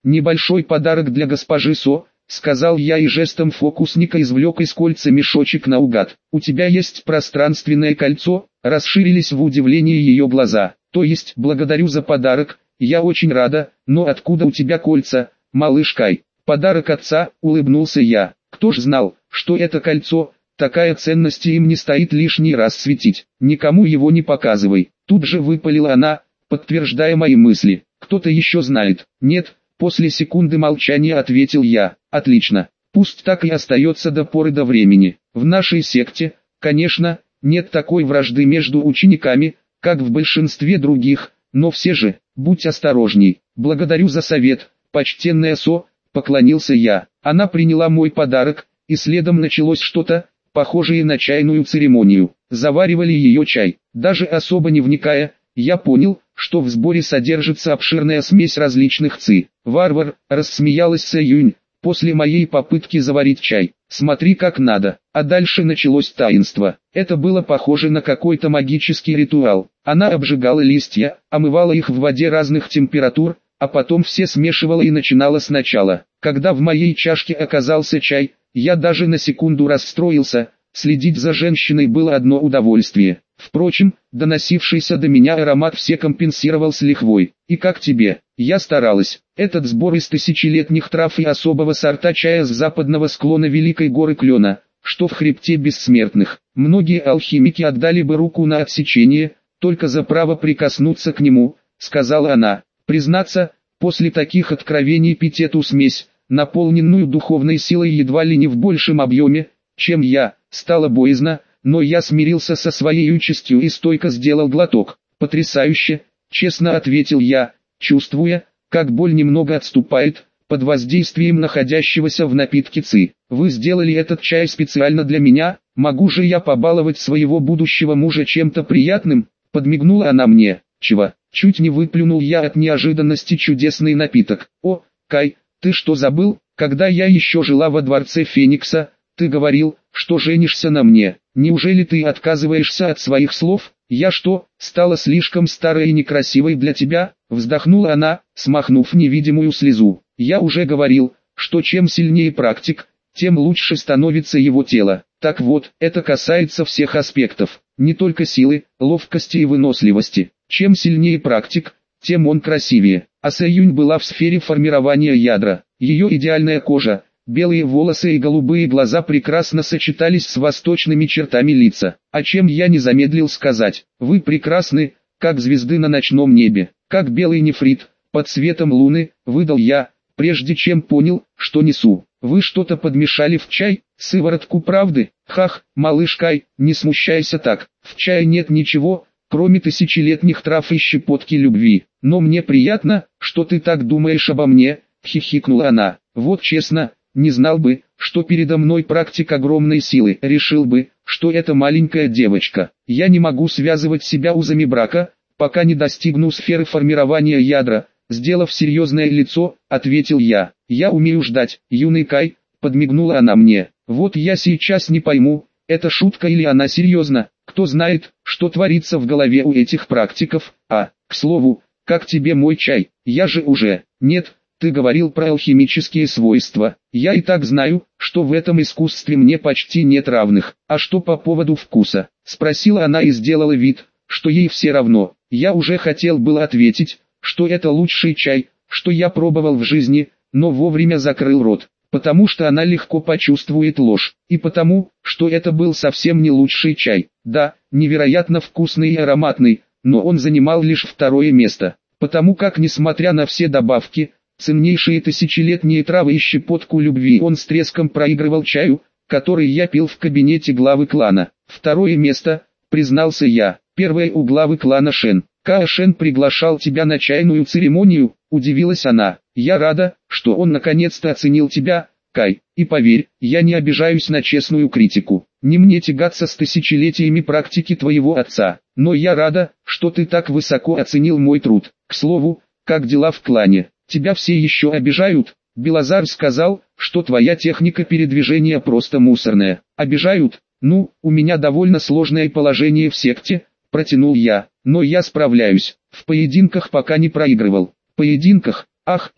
небольшой подарок для госпожи Со, сказал я и жестом фокусника извлек из кольца мешочек наугад. У тебя есть пространственное кольцо? Расширились в удивлении ее глаза. То есть, благодарю за подарок, я очень рада, но откуда у тебя кольца, малыш Кай? Подарок отца, улыбнулся я. Кто ж знал, что это кольцо, такая ценность им не стоит лишний раз светить. Никому его не показывай. Тут же выпалила она, подтверждая мои мысли. Кто-то еще знает? Нет, после секунды молчания ответил я. Отлично, пусть так и остается до поры до времени. В нашей секте, конечно, нет такой вражды между учениками, как в большинстве других, но все же, будь осторожней. Благодарю за совет, почтенная Со, поклонился я. Она приняла мой подарок, и следом началось что-то, похожее на чайную церемонию. Заваривали ее чай. Даже особо не вникая, я понял, что в сборе содержится обширная смесь различных ци. Варвар, рассмеялась Сэюнь, после моей попытки заварить чай. Смотри как надо. А дальше началось таинство. Это было похоже на какой-то магический ритуал. Она обжигала листья, омывала их в воде разных температур, а потом все смешивала и начинала сначала. Когда в моей чашке оказался чай, я даже на секунду расстроился. Следить за женщиной было одно удовольствие. Впрочем, доносившийся до меня аромат все компенсировал с лихвой. И как тебе? Я старалась. Этот сбор из тысячелетних трав и особого сорта чая с западного склона Великой горы Клена, что в хребте бессмертных. Многие алхимики отдали бы руку на отсечение, только за право прикоснуться к нему, сказала она. Признаться, после таких откровений пить эту смесь, наполненную духовной силой едва ли не в большем объеме, чем я, стало боязно, но я смирился со своей участью и стойко сделал глоток. Потрясающе, честно ответил я, чувствуя, как боль немного отступает, под воздействием находящегося в напитке ци. Вы сделали этот чай специально для меня, могу же я побаловать своего будущего мужа чем-то приятным? Подмигнула она мне. Чего? Чуть не выплюнул я от неожиданности чудесный напиток. О, Кай, ты что забыл? Когда я еще жила во дворце Феникса, ты говорил, что женишься на мне. Неужели ты отказываешься от своих слов? Я что, стала слишком старой и некрасивой для тебя? Вздохнула она, смахнув невидимую слезу. Я уже говорил, что чем сильнее практик, тем лучше становится его тело. Так вот, это касается всех аспектов, не только силы, ловкости и выносливости. Чем сильнее практик, тем он красивее. А Сэюнь была в сфере формирования ядра. Ее идеальная кожа, белые волосы и голубые глаза прекрасно сочетались с восточными чертами лица. О чем я не замедлил сказать. Вы прекрасны, как звезды на ночном небе, как белый нефрит, под светом луны, выдал я, прежде чем понял, что несу. Вы что-то подмешали в чай, сыворотку правды? Хах, малыш Кай, не смущайся так, в чае нет ничего, кроме тысячелетних трав и щепотки любви. Но мне приятно, что ты так думаешь обо мне, хихикнула она. Вот честно, не знал бы, что передо мной практик огромной силы, решил бы, что это маленькая девочка. Я не могу связывать себя узами брака, пока не достигну сферы формирования ядра. Сделав серьезное лицо, ответил я. Я умею ждать, юный Кай, подмигнула она мне. Вот я сейчас не пойму, это шутка или она серьезна. Кто знает, что творится в голове у этих практиков. А, к слову, как тебе мой чай? Я же уже... Нет, ты говорил про алхимические свойства. Я и так знаю, что в этом искусстве мне почти нет равных. А что по поводу вкуса? Спросила она и сделала вид, что ей все равно. Я уже хотел было ответить, что это лучший чай, что я пробовал в жизни, но вовремя закрыл рот, потому что она легко почувствует ложь, и потому, что это был совсем не лучший чай. Да, невероятно вкусный и ароматный, но он занимал лишь второе место, потому как, несмотря на все добавки, ценнейшие тысячелетние травы и щепотку любви, он с треском проигрывал чаю, который я пил в кабинете главы клана. Второе место, признался я, первое у главы клана Шен. Шен приглашал тебя на чайную церемонию, удивилась она. Я рада, что он наконец-то оценил тебя, Кай, и поверь, я не обижаюсь на честную критику. Не мне тягаться с тысячелетиями практики твоего отца, но я рада, что ты так высоко оценил мой труд. К слову, как дела в клане? Тебя все еще обижают? Белозар сказал, что твоя техника передвижения просто мусорная. Обижают? Ну, у меня довольно сложное положение в секте, протянул я, но я справляюсь. В поединках пока не проигрывал. Поединках? Ах, эти.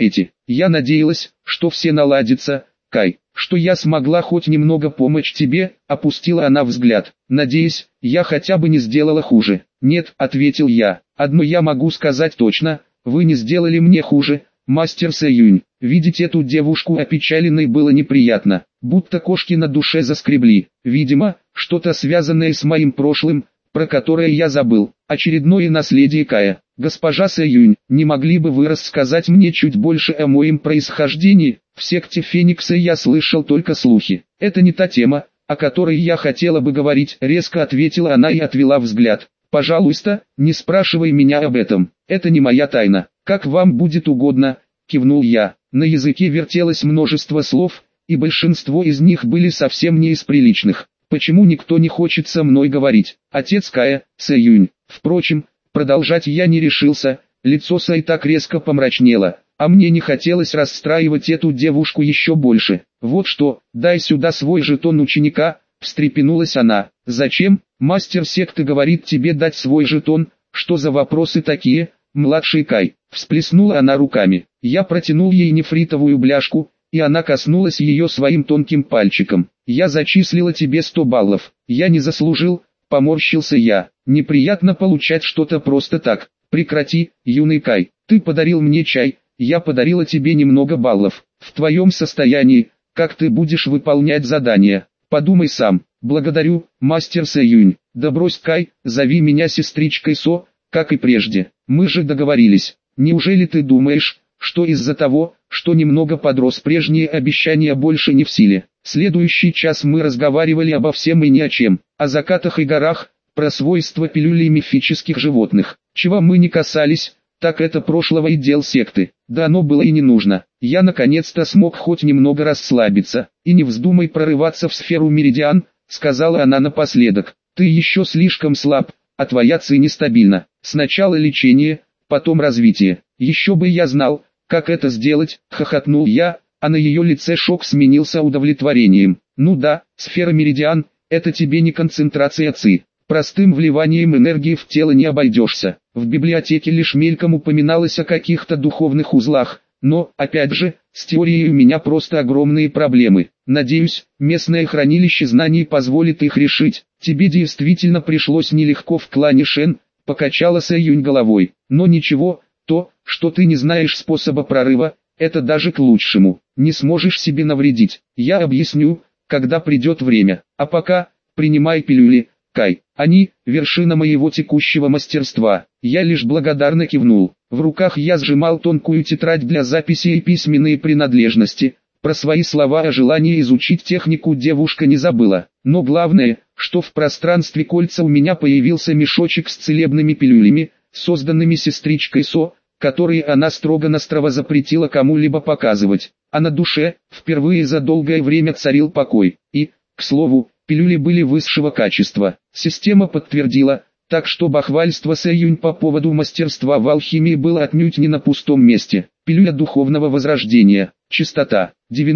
Я надеялась, что все наладится, Кай, что я смогла хоть немного помочь тебе, опустила она взгляд. Надеюсь, я хотя бы не сделала хуже. Нет, ответил я. Одно я могу сказать точно, вы не сделали мне хуже, мастер Сэюнь. Видеть эту девушку опечаленной было неприятно, будто кошки на душе заскребли. Видимо, что-то связанное с моим прошлым, про которое я забыл. Очередное наследие Кая. Госпожа Сэюнь, не могли бы вы рассказать мне чуть больше о моем происхождении? В секте Феникса я слышал только слухи. Это не та тема, о которой я хотела бы говорить, резко ответила она и отвела взгляд. Пожалуйста, не спрашивай меня об этом. Это не моя тайна. Как вам будет угодно, кивнул я. На языке вертелось множество слов, и большинство из них были совсем не из приличных. Почему никто не хочет со мной говорить? Отец Кая, Сэюнь. Впрочем, продолжать я не решился, лицо Сэй так резко помрачнело, а мне не хотелось расстраивать эту девушку еще больше. Вот что, дай сюда свой жетон ученика, встрепенулась она. Зачем? Мастер секты говорит тебе дать свой жетон, что за вопросы такие, младший Кай? Всплеснула она руками. Я протянул ей нефритовую бляшку, и она коснулась ее своим тонким пальчиком. Я зачислила тебе 100 баллов. Я не заслужил, поморщился я. Неприятно получать что-то просто так. Прекрати, юный Кай. Ты подарил мне чай, я подарила тебе немного баллов. В твоем состоянии, как ты будешь выполнять задания? Подумай сам. Благодарю, мастер Сэюнь. Да брось, Кай, зови меня сестричкой Со, как и прежде. Мы же договорились. Неужели ты думаешь, что из-за того, что немного подрос, прежние обещания больше не в силе? Следующий час мы разговаривали обо всем и ни о чем. О закатах и горах, про свойства пилюлей мифических животных. Чего мы не касались, так это прошлого и дел секты. Да оно было и не нужно. Я наконец-то смог хоть немного расслабиться. И не вздумай прорываться в сферу Меридиан, сказала она напоследок. Ты еще слишком слаб, а твоя ци нестабильна. Сначала лечение, потом развитие. Еще бы я знал, как это сделать, хохотнул я, а на ее лице шок сменился удовлетворением. Ну да, сфера Меридиан, это тебе не концентрация ци. Простым вливанием энергии в тело не обойдешься. В библиотеке лишь мельком упоминалось о каких-то духовных узлах, но, опять же, с теорией у меня просто огромные проблемы. Надеюсь, местное хранилище знаний позволит их решить. Тебе действительно пришлось нелегко в клане Шен, покачала Сэюнь головой. Но ничего, то, что ты не знаешь способа прорыва, это даже к лучшему. Не сможешь себе навредить. Я объясню, когда придет время. А пока, принимай пилюли, Кай. Они – вершина моего текущего мастерства. Я лишь благодарно кивнул. В руках я сжимал тонкую тетрадь для записи и письменные принадлежности. Про свои слова о желании изучить технику девушка не забыла. Но главное, что в пространстве кольца у меня появился мешочек с целебными пилюлями, созданными сестричкой Со, которые она строго-настрого запретила кому-либо показывать. А на душе, впервые за долгое время царил покой. И, к слову, пилюли были высшего качества. Система подтвердила, так что бахвальство Сэюнь по поводу мастерства в алхимии было отнюдь не на пустом месте. Пилюля духовного возрождения. Частота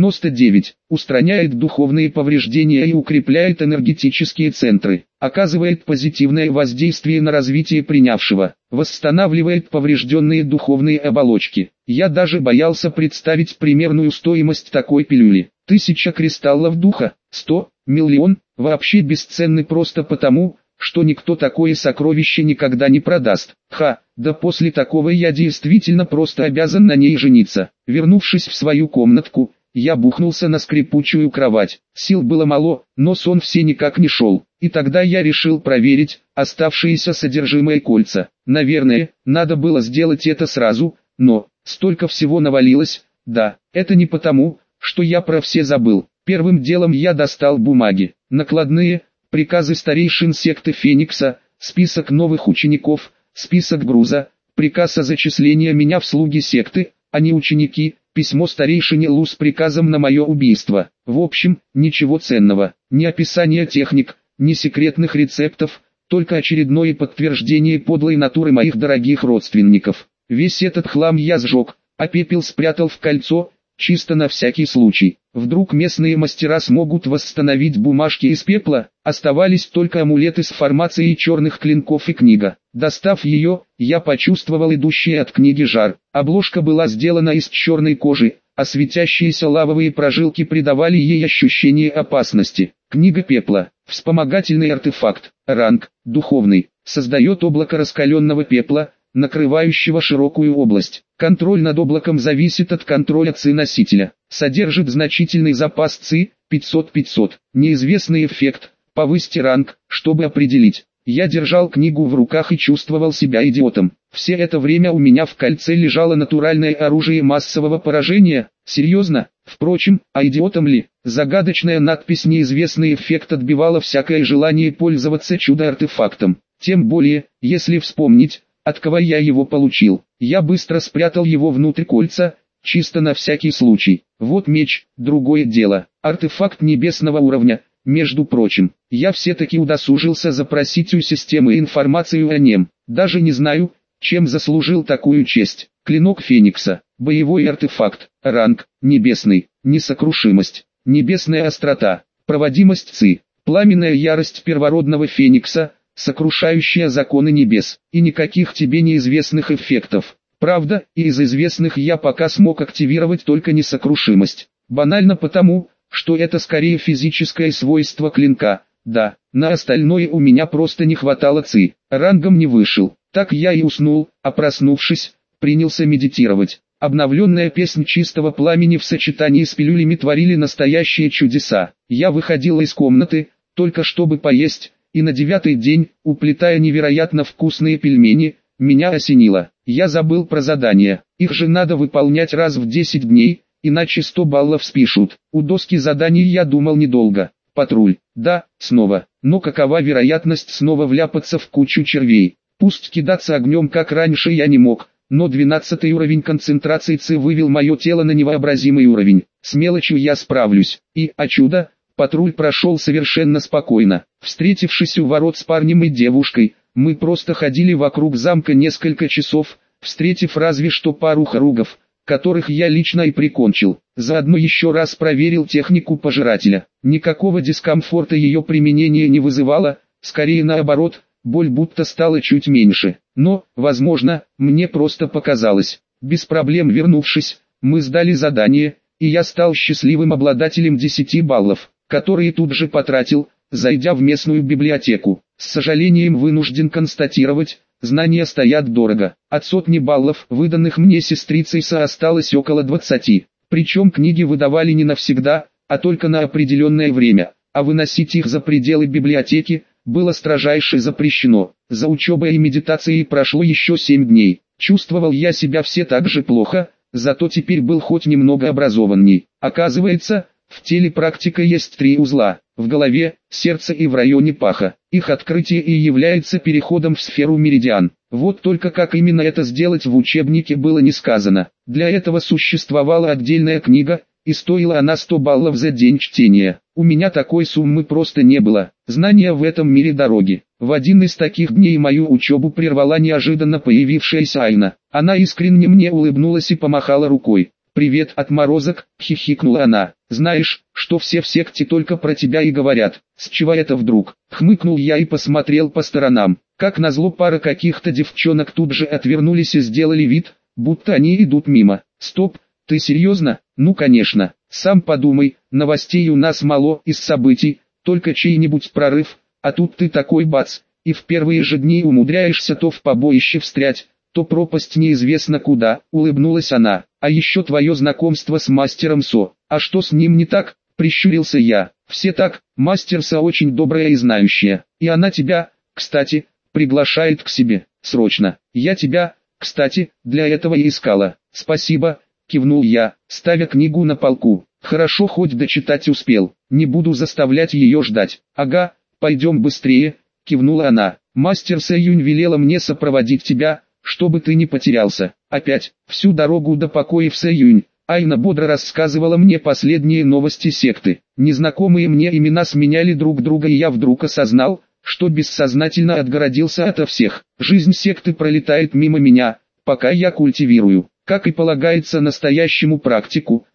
99. Устраняет духовные повреждения и укрепляет энергетические центры. Оказывает позитивное воздействие на развитие принявшего. Восстанавливает поврежденные духовные оболочки. Я даже боялся представить примерную стоимость такой пилюли. 1000 кристаллов духа, 100, миллион, вообще бесценны просто потому, что никто такое сокровище никогда не продаст. Ха, да после такого я действительно просто обязан на ней жениться. Вернувшись в свою комнатку, я бухнулся на скрипучую кровать. Сил было мало, но сон все никак не шел. И тогда я решил проверить оставшиеся содержимое кольца. Наверное, надо было сделать это сразу, но столько всего навалилось. Да, это не потому, что я про все забыл. Первым делом я достал бумаги, накладные, приказы старейшин секты Феникса, список новых учеников, список груза, приказ о зачислении меня в слуги секты, а не ученики, письмо старейшине Лу с приказом на мое убийство. В общем, ничего ценного, ни описания техник, ни секретных рецептов, только очередное подтверждение подлой натуры моих дорогих родственников. Весь этот хлам я сжег, а пепел спрятал в кольцо, чисто на всякий случай. Вдруг местные мастера смогут восстановить бумажки из пепла. Оставались только амулеты с формацией черных клинков и книга. Достав ее, я почувствовал идущий от книги жар. Обложка была сделана из черной кожи, а светящиеся лавовые прожилки придавали ей ощущение опасности. Книга пепла. Вспомогательный артефакт. Ранг. Духовный. Создает облако раскаленного пепла, накрывающего широкую область. Контроль над облаком зависит от контроля ЦИ носителя. Содержит значительный запас ЦИ, 500-500. Неизвестный эффект. Повысьте ранг, чтобы определить. Я держал книгу в руках и чувствовал себя идиотом. Все это время у меня в кольце лежало натуральное оружие массового поражения. Серьезно? Впрочем, а идиотом ли? Загадочная надпись «Неизвестный эффект» отбивала всякое желание пользоваться чудо-артефактом. Тем более, если вспомнить, от кого я его получил. Я быстро спрятал его внутрь кольца, чисто на всякий случай. Вот меч, другое дело. Артефакт небесного уровня. Между прочим, я все-таки удосужился запросить у системы информацию о нем. Даже не знаю, чем заслужил такую честь. Клинок Феникса. Боевой артефакт. Ранг. Небесный. Несокрушимость. Небесная острота. Проводимость ЦИ. Пламенная ярость первородного Феникса, сокрушающая законы небес. И никаких тебе неизвестных эффектов. Правда, и из известных я пока смог активировать только несокрушимость. Банально потому, что это скорее физическое свойство клинка. Да, на остальное у меня просто не хватало ЦИ. Рангом не вышел. Так я и уснул, а проснувшись, принялся медитировать. Обновленная песнь чистого пламени в сочетании с пилюлями творили настоящие чудеса. Я выходил из комнаты, только чтобы поесть, и на 9-й день, уплетая невероятно вкусные пельмени, меня осенило. Я забыл про задания. Их же надо выполнять раз в 10 дней, иначе 100 баллов спишут. У доски заданий я думал недолго. Патруль. Да, снова. Но какова вероятность снова вляпаться в кучу червей? Пусть кидаться огнем как раньше я не мог, но 12-й уровень концентрации ЦИ вывел мое тело на невообразимый уровень. С мелочью я справлюсь. И, о чудо, патруль прошел совершенно спокойно. Встретившись у ворот с парнем и девушкой, мы просто ходили вокруг замка несколько часов, встретив разве что пару хоругов, которых я лично и прикончил. Заодно еще раз проверил технику пожирателя. Никакого дискомфорта ее применение не вызывало, скорее наоборот, боль будто стала чуть меньше. Но, возможно, мне просто показалось. Без проблем вернувшись, мы сдали задание, и я стал счастливым обладателем 10 баллов, которые тут же потратил, зайдя в местную библиотеку. С сожалением вынужден констатировать, знания стоят дорого. От сотни баллов, выданных мне сестрицей Са, осталось около 20. Причем книги выдавали не навсегда, а только на определенное время, а выносить их за пределы библиотеки было строжайше запрещено. За учебой и медитацией прошло еще 7 дней. Чувствовал я себя все так же плохо, зато теперь был хоть немного образованней. Оказывается, в теле практика есть 3 узла: в голове, сердце и в районе паха. Их открытие и является переходом в сферу меридиан. Вот только как именно это сделать в учебнике было не сказано. Для этого существовала отдельная книга, и стоила она 100 баллов за день чтения. У меня такой суммы просто не было. Знания в этом мире дороги. В один из таких дней мою учебу прервала неожиданно появившаяся Айна. Она искренне мне улыбнулась и помахала рукой. «Привет, отморозок», — хихикнула она. «Знаешь, что все в секте только про тебя и говорят. С чего это вдруг?» Хмыкнул я и посмотрел по сторонам. Как назло, пара каких-то девчонок тут же отвернулись и сделали вид, будто они идут мимо. «Стоп, ты серьезно?» «Ну конечно. Сам подумай, новостей у нас мало из событий, только чей-нибудь прорыв, а тут ты такой бац, и в первые же дни умудряешься то в побоище встрять, то пропасть неизвестно куда», — улыбнулась она. «А еще твое знакомство с мастером Со. А что с ним не так?» — прищурился я. «Все так, мастер Со очень добрая и знающая, и она тебя, кстати, приглашает к себе, срочно. Я тебя, кстати, для этого и искала». «Спасибо», — кивнул я, ставя книгу на полку. «Хорошо, хоть дочитать успел, не буду заставлять ее ждать». «Ага, пойдем быстрее», — кивнула она. «Мастер Сэюнь велела мне сопроводить тебя, чтобы ты не потерялся». Опять, всю дорогу до покоев Сэюнь, Айна бодро рассказывала мне последние новости секты. Незнакомые мне имена сменяли друг друга, и я вдруг осознал, что бессознательно отгородился ото всех. Жизнь секты пролетает мимо меня, пока я культивирую. Как и полагается настоящему практику,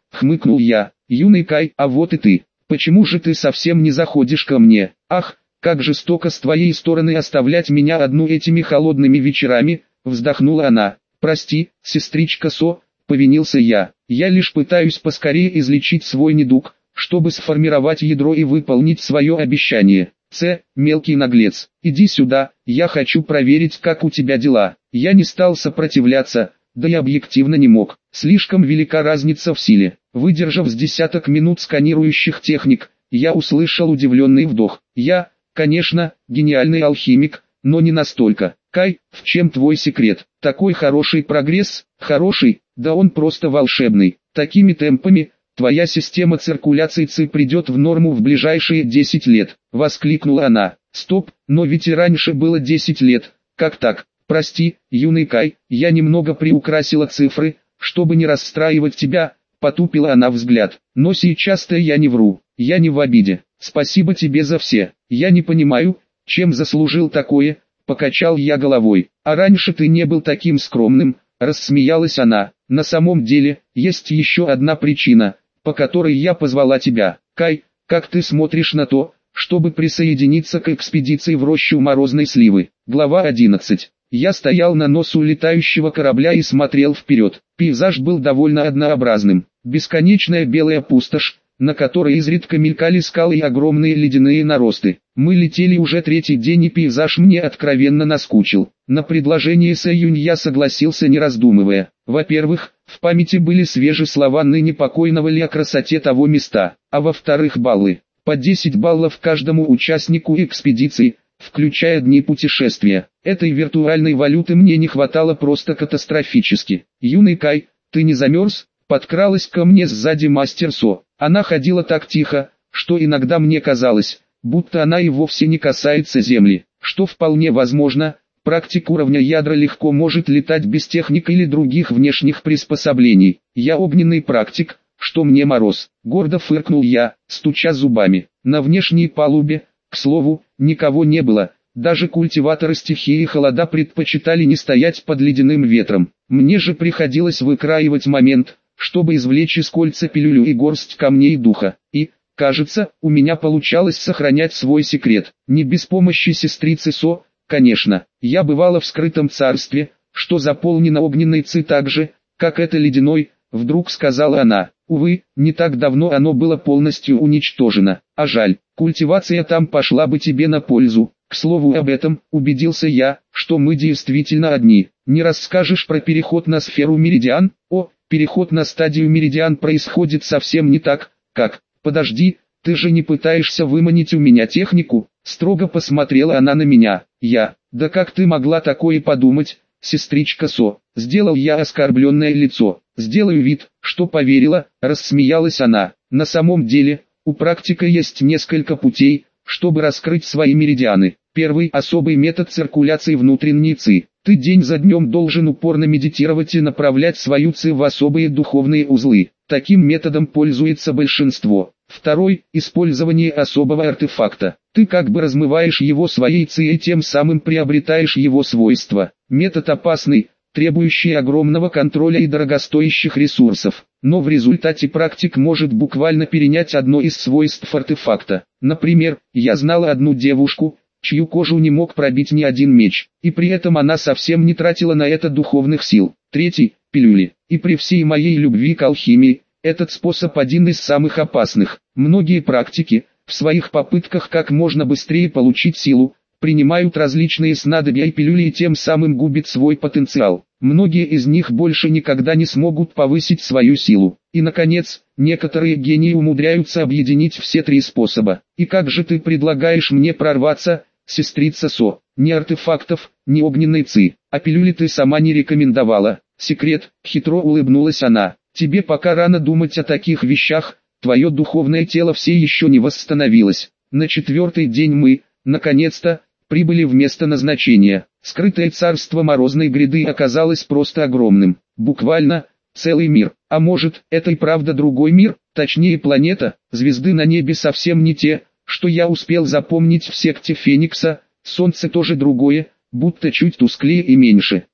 хмыкнул я. Юный Кай, а вот и ты. Почему же ты совсем не заходишь ко мне? Ах, как жестоко с твоей стороны оставлять меня одну этими холодными вечерами, вздохнула она. Прости, сестричка Со, повинился я. Я лишь пытаюсь поскорее излечить свой недуг, чтобы сформировать ядро и выполнить свое обещание. Мелкий наглец, иди сюда, я хочу проверить, как у тебя дела. Я не стал сопротивляться, да и объективно не мог. Слишком велика разница в силе. Выдержав с десяток минут сканирующих техник, я услышал удивленный вдох. Я, конечно, гениальный алхимик, но не настолько. Кай, в чем твой секрет? Такой хороший прогресс? Хороший? Да он просто волшебный. Такими темпами твоя система циркуляции ЦИ придет в норму в ближайшие 10 лет, воскликнула она. Стоп, но ведь и раньше было 10 лет, как так? Прости, юный Кай, я немного приукрасила цифры, чтобы не расстраивать тебя, потупила она взгляд. Но сейчас-то я не вру, я не в обиде. Спасибо тебе за все. Я не понимаю, чем заслужил такое, покачал я головой. А раньше ты не был таким скромным, рассмеялась она. На самом деле, есть еще одна причина, по которой я позвала тебя. Кай, как ты смотришь на то, чтобы присоединиться к экспедиции в рощу Морозной Сливы? Глава 11. Я стоял на носу летающего корабля и смотрел вперед. Пейзаж был довольно однообразным. Бесконечная белая пустошь, на которой изредка мелькали скалы и огромные ледяные наросты. Мы летели уже третий день, и пейзаж мне откровенно наскучил. На предложение Сэюнь я согласился, не раздумывая. Во-первых, в памяти были свежие слова ныне покойного Ли о красоте того места, а во-вторых, баллы. По 10 баллов каждому участнику экспедиции, включая дни путешествия. Этой виртуальной валюты мне не хватало просто катастрофически. Юный Кай, ты не замерз? Подкралась ко мне сзади мастер Со. Она ходила так тихо, что иногда мне казалось, будто она и вовсе не касается земли, что вполне возможно. Практик уровня ядра легко может летать без техник или других внешних приспособлений. Я огненный практик, что мне мороз. Гордо фыркнул я, стуча зубами. На внешней палубе, к слову, никого не было. Даже культиваторы стихии холода предпочитали не стоять под ледяным ветром. Мне же приходилось выкраивать момент, чтобы извлечь из кольца пилюлю и горсть камней духа. И, кажется, у меня получалось сохранять свой секрет. Не без помощи сестрицы Со, конечно. Я бывала в скрытом царстве, что заполнено огненной ци так же, как это ледяной, вдруг сказала она. Увы, не так давно оно было полностью уничтожено. А жаль, культивация там пошла бы тебе на пользу. К слову об этом, убедился я, что мы действительно одни. Не расскажешь про переход на сферу Меридиан? О, переход на стадию Меридиан происходит совсем не так, как... Подожди, ты же не пытаешься выманить у меня технику? Строго посмотрела она на меня. Да как ты могла такое подумать, сестричка Со? Сделал я оскорбленное лицо. Сделаю вид, что поверила, рассмеялась она. На самом деле, у практика есть несколько путей, чтобы раскрыть свои меридианы. Первый – особый метод циркуляции внутренней ци. Ты день за днем должен упорно медитировать и направлять свою ци в особые духовные узлы. Таким методом пользуется большинство. Второй – использование особого артефакта. Ты как бы размываешь его своей ци и тем самым приобретаешь его свойства. Метод опасный, требующий огромного контроля и дорогостоящих ресурсов. Но в результате практик может буквально перенять одно из свойств артефакта. Например, я знала одну девушку, чью кожу не мог пробить ни один меч, и при этом она совсем не тратила на это духовных сил. Третий – пилюли. И при всей моей любви к алхимии, этот способ один из самых опасных. Многие практики, в своих попытках как можно быстрее получить силу, принимают различные снадобья и пилюли и тем самым губят свой потенциал. Многие из них больше никогда не смогут повысить свою силу. И наконец, некоторые гении умудряются объединить все три способа. И как же ты предлагаешь мне прорваться, сестрица Со? Ни артефактов, ни огненной ци, а пилюли ты сама не рекомендовала. Секрет, хитро улыбнулась она. Тебе пока рано думать о таких вещах, твое духовное тело все еще не восстановилось. На четвертый день мы, наконец-то, прибыли в место назначения. Скрытое царство Морозной Гряды оказалось просто огромным. Буквально, целый мир. А может, это и правда другой мир, точнее планета. Звезды на небе совсем не те, что я успел запомнить в секте Феникса. Солнце тоже другое, будто чуть тусклее и меньше.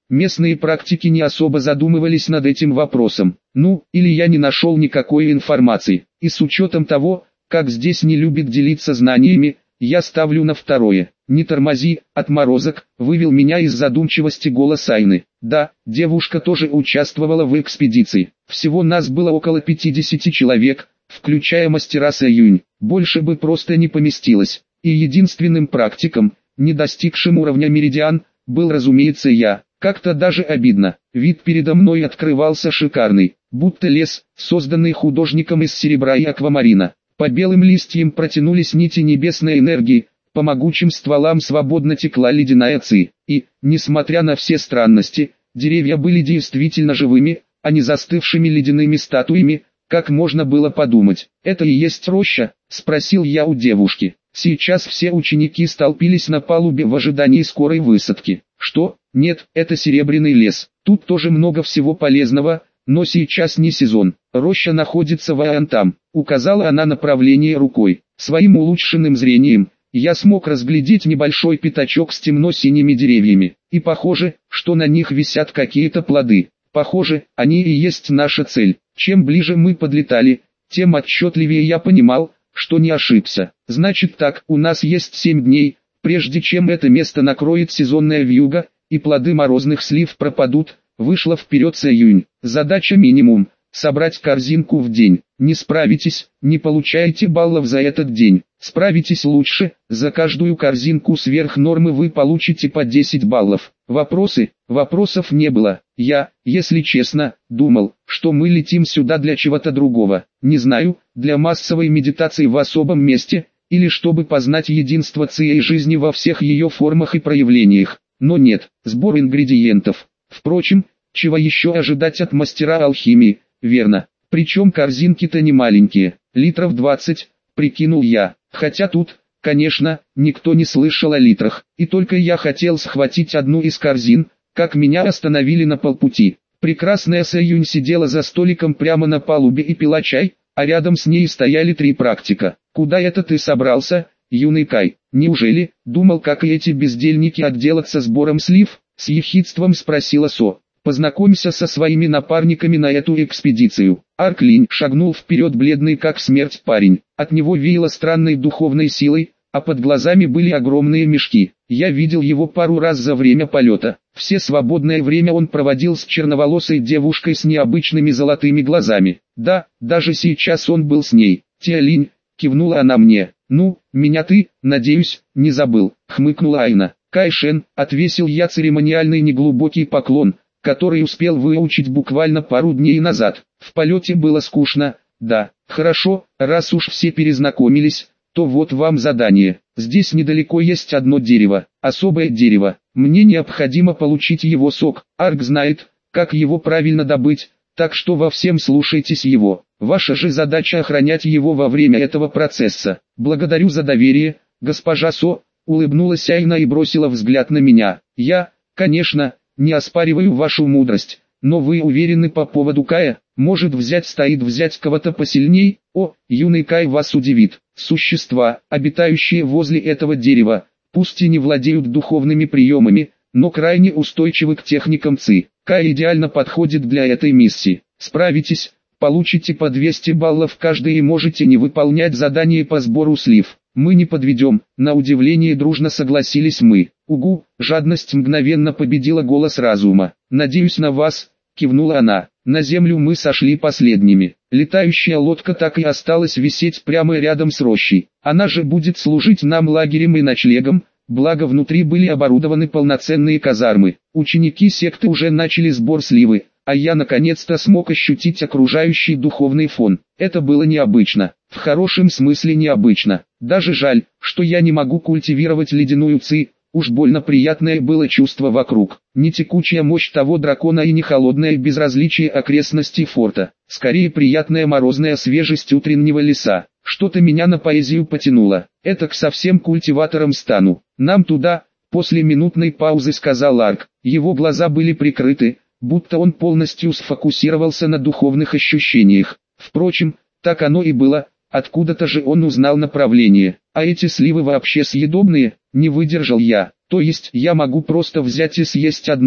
Местные практики не особо задумывались над этим вопросом. Ну, или я не нашел никакой информации. И с учетом того, как здесь не любят делиться знаниями, я ставлю на второе. «Не тормози, отморозок», вывел меня из задумчивости голос Айны. Да, девушка тоже участвовала в экспедиции. Всего нас было около 50 человек, включая мастера Сэюнь. Больше бы просто не поместилось. И единственным практиком, не достигшим уровня меридиан, был, разумеется, я. Как-то даже обидно. Вид передо мной открывался шикарный, будто лес, созданный художником из серебра и аквамарина. По белым листьям протянулись нити небесной энергии, по могучим стволам свободно текла ледяная ци. И, несмотря на все странности, деревья были действительно живыми, а не застывшими ледяными статуями, как можно было подумать. «Это и есть роща?» – спросил я у девушки. Сейчас все ученики столпились на палубе в ожидании скорой высадки. Что? Нет, это серебряный лес. Тут тоже много всего полезного, но сейчас не сезон. Роща находится вон там. Указала она направление рукой. Своим улучшенным зрением я смог разглядеть небольшой пятачок с темно-синими деревьями. И похоже, что на них висят какие-то плоды. Похоже, они и есть наша цель. Чем ближе мы подлетали, тем отчетливее я понимал, что не ошибся. Значит так, у нас есть 7 дней, прежде чем это место накроет сезонная вьюга, и плоды морозных слив пропадут. Вышла вперед Сэюнь. Задача минимум – собрать корзинку в день. Не справитесь, не получаете баллов за этот день. Справитесь лучше, за каждую корзинку сверх нормы вы получите по 10 баллов. Вопросы? Вопросов не было. Я, если честно, думал, что мы летим сюда для чего-то другого. Не знаю, для массовой медитации в особом месте, или чтобы познать единство ци и жизни во всех ее формах и проявлениях. Но нет, сбор ингредиентов. Впрочем, чего еще ожидать от мастера алхимии, верно? Причем корзинки-то не маленькие, литров 20, прикинул я. Хотя тут, конечно, никто не слышал о литрах. И только я хотел схватить одну из корзин, как меня остановили на полпути. Прекрасная Сэюнь сидела за столиком прямо на палубе и пила чай, а рядом с ней стояли 3 практика. «Куда это ты собрался, юный Кай? Неужели, думал, как и эти бездельники, отделаться сбором слив?» С ехидством спросила Со. «Познакомься со своими напарниками на эту экспедицию». Арклинь шагнул вперед, бледный как смерть парень. От него веяло странной духовной силой, а под глазами были огромные мешки. Я видел его пару раз за время полета. Все свободное время он проводил с черноволосой девушкой с необычными золотыми глазами. Да, даже сейчас он был с ней. «Тиалинь», кивнула она мне. «Ну, меня ты, надеюсь, не забыл», хмыкнула Айна. «Кайшен», отвесил я церемониальный неглубокий поклон, который успел выучить буквально пару дней назад. В полете было скучно, да. Хорошо, раз уж все перезнакомились, то вот вам задание. Здесь недалеко есть одно дерево, особое дерево. Мне необходимо получить его сок. Арк знает, как его правильно добыть, так что во всем слушайтесь его. Ваша же задача охранять его во время этого процесса. Благодарю за доверие, госпожа Со, улыбнулась Айна и бросила взгляд на меня. Я, конечно, не оспариваю вашу мудрость, но вы уверены по поводу Кая? Может стоит взять кого-то посильней? О, юный Кай вас удивит. Существа, обитающие возле этого дерева, пусть и не владеют духовными приемами, но крайне устойчивы к техникам ци. Кай идеально подходит для этой миссии. Справитесь, получите по 200 баллов каждый и можете не выполнять задание по сбору слив. Мы не подведем, на удивление дружно согласились мы. Угу, жадность мгновенно победила голос разума. Надеюсь на вас, кивнула она. На землю мы сошли последними. Летающая лодка так и осталась висеть прямо рядом с рощей. Она же будет служить нам лагерем и ночлегом, благо внутри были оборудованы полноценные казармы. Ученики секты уже начали сбор сливы, а я наконец-то смог ощутить окружающий духовный фон. Это было необычно, в хорошем смысле необычно. Даже жаль, что я не могу культивировать ледяную ци, уж больно приятное было чувство вокруг. Не текучая мощь того дракона и не холодное безразличие окрестностей форта, скорее приятная морозная свежесть утреннего леса. Что-то меня на поэзию потянуло, это к совсем культиваторам стану. Нам туда, после минутной паузы сказал Арк, его глаза были прикрыты, будто он полностью сфокусировался на духовных ощущениях. Впрочем, так оно и было, откуда-то же он узнал направление. А эти сливы вообще съедобные, не выдержал я. То есть я могу просто взять и съесть одну,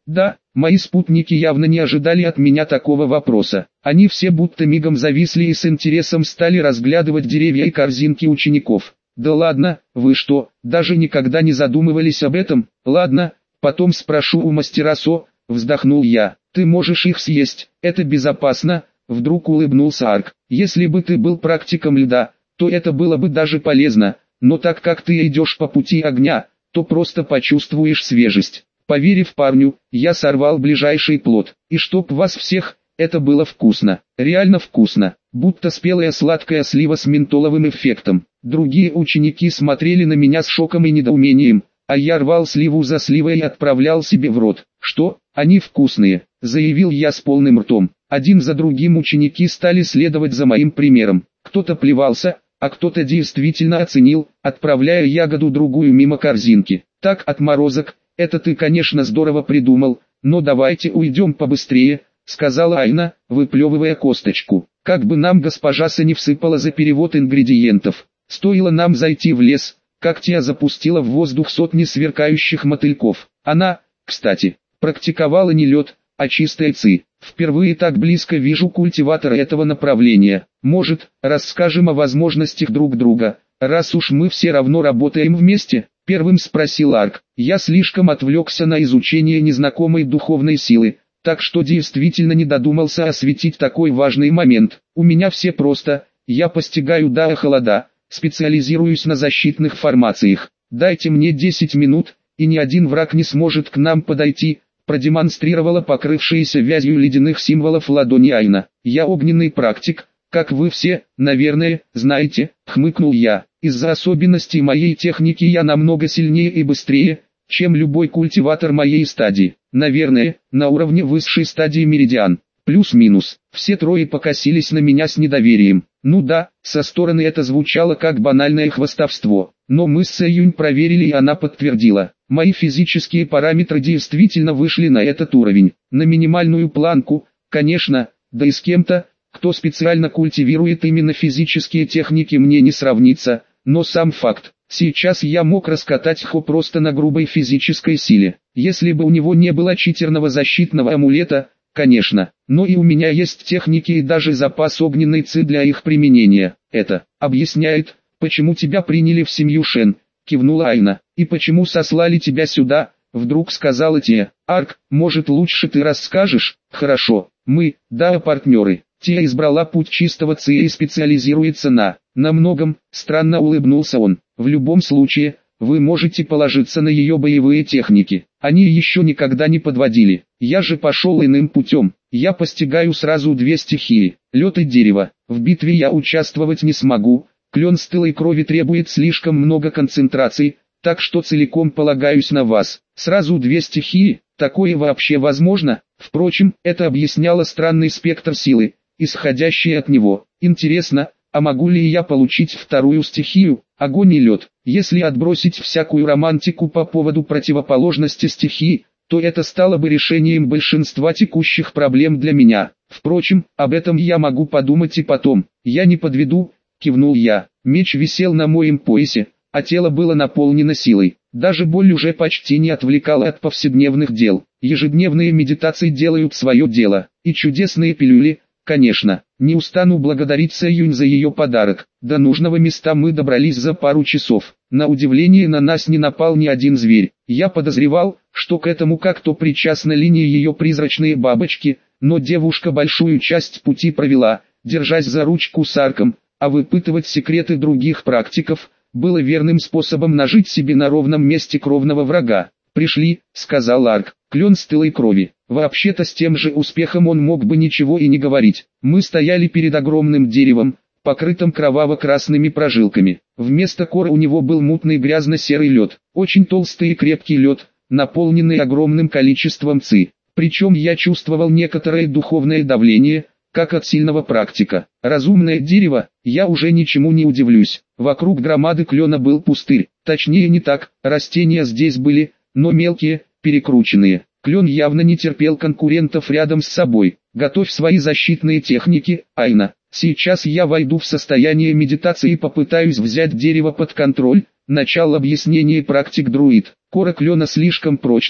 Да, мои спутники явно не ожидали от меня такого вопроса. Они все будто мигом зависли и с интересом стали разглядывать деревья и корзинки учеников. Да ладно, вы что, даже никогда не задумывались об этом? Ладно, потом спрошу у мастера Со, вздохнул я. Ты можешь их съесть, это безопасно, вдруг улыбнулся Арк. Если бы ты был практиком льда, то это было бы даже полезно, но так как ты идешь по пути огня, то просто почувствуешь свежесть. Поверив парню, я сорвал ближайший плод, и чтоб вас всех, это было вкусно, реально вкусно, будто спелая сладкая слива с ментоловым эффектом. Другие ученики смотрели на меня с шоком и недоумением, а я рвал сливу за сливой и отправлял себе в рот. Что, они вкусные, заявил я с полным ртом. Один за другим ученики стали следовать за моим примером. Кто-то плевался, а кто-то действительно оценил, отправляя ягоду другую мимо корзинки. Так, отморозок, это ты, конечно, здорово придумал, но давайте уйдем побыстрее, сказала Айна, выплевывая косточку. Как бы нам госпожа Са не всыпала за перевод ингредиентов. Стоило нам зайти в лес, как Тия запустила в воздух сотни сверкающих мотыльков. Она, кстати, практиковала не лед, а чистые ци. Впервые так близко вижу культиватора этого направления. Может, расскажем о возможностях друг друга, раз уж мы все равно работаем вместе? Первым спросил Арк. Я слишком отвлекся на изучение незнакомой духовной силы, так что действительно не додумался осветить такой важный момент. У меня все просто, я постигаю да холода, специализируюсь на защитных формациях. Дайте мне 10 минут, и ни один враг не сможет к нам подойти, продемонстрировала покрывшиеся вязью ледяных символов ладони Айна. Я огненный практик, как вы все, наверное, знаете, хмыкнул я. Из-за особенностей моей техники я намного сильнее и быстрее, чем любой культиватор моей стадии. Наверное, на уровне высшей стадии меридиан. Плюс-минус. Все трое покосились на меня с недоверием. Ну да, со стороны это звучало как банальное хвастовство. Но мы с Сэюнь проверили и она подтвердила. Мои физические параметры действительно вышли на этот уровень. На минимальную планку, конечно, да и с кем-то, кто специально культивирует именно физические техники, мне не сравнится. Но сам факт, сейчас я мог раскатать Хо просто на грубой физической силе. Если бы у него не было читерного защитного амулета, конечно, но и у меня есть техники и даже запас огненной ци для их применения. Это объясняет, почему тебя приняли в семью Шен, кивнула Айна, и почему сослали тебя сюда, вдруг сказала Тия. Арк, может лучше ты расскажешь? Хорошо, мы, да, партнеры. Тия избрала путь чистого ци и специализируется на многом, странно улыбнулся он. В любом случае, вы можете положиться на ее боевые техники. Они еще никогда не подводили. Я же пошел иным путем. Я постигаю сразу две стихии, лед и дерево. В битве я участвовать не смогу. Клен стылой крови требует слишком много концентрации, так что целиком полагаюсь на вас. Сразу две стихии, такое вообще возможно? Впрочем, это объясняло странный спектр силы, исходящий от него. Интересно, а могу ли я получить вторую стихию, огонь и лед? Если отбросить всякую романтику по поводу противоположности стихии, то это стало бы решением большинства текущих проблем для меня. Впрочем, об этом я могу подумать и потом. Я не подведу, кивнул я. Меч висел на моем поясе, а тело было наполнено силой. Даже боль уже почти не отвлекала от повседневных дел. Ежедневные медитации делают свое дело. И чудесные пилюли, конечно. Не устану благодарить Сэюнь за ее подарок. До нужного места мы добрались за пару часов. На удивление на нас не напал ни один зверь. Я подозревал, что к этому как-то причастна линия ее призрачные бабочки, но девушка большую часть пути провела, держась за ручку с Арком, а выпытывать секреты других практиков было верным способом нажить себе на ровном месте кровного врага. «Пришли», — сказал Арк, — «клен стылой крови». Вообще-то с тем же успехом он мог бы ничего и не говорить. Мы стояли перед огромным деревом, покрытым кроваво-красными прожилками. Вместо коры у него был мутный грязно-серый лед, очень толстый и крепкий лед, наполненный огромным количеством ци. Причем я чувствовал некоторое духовное давление, как от сильного практика. Разумное дерево, я уже ничему не удивлюсь. Вокруг громады клена был пустырь, точнее не так, растения здесь были, но мелкие, перекрученные. Клен явно не терпел конкурентов рядом с собой. Готовь свои защитные техники, Айна. Сейчас я войду в состояние медитации и попытаюсь взять дерево под контроль. Начал объяснение практик-друид. Кора клена слишком прочная,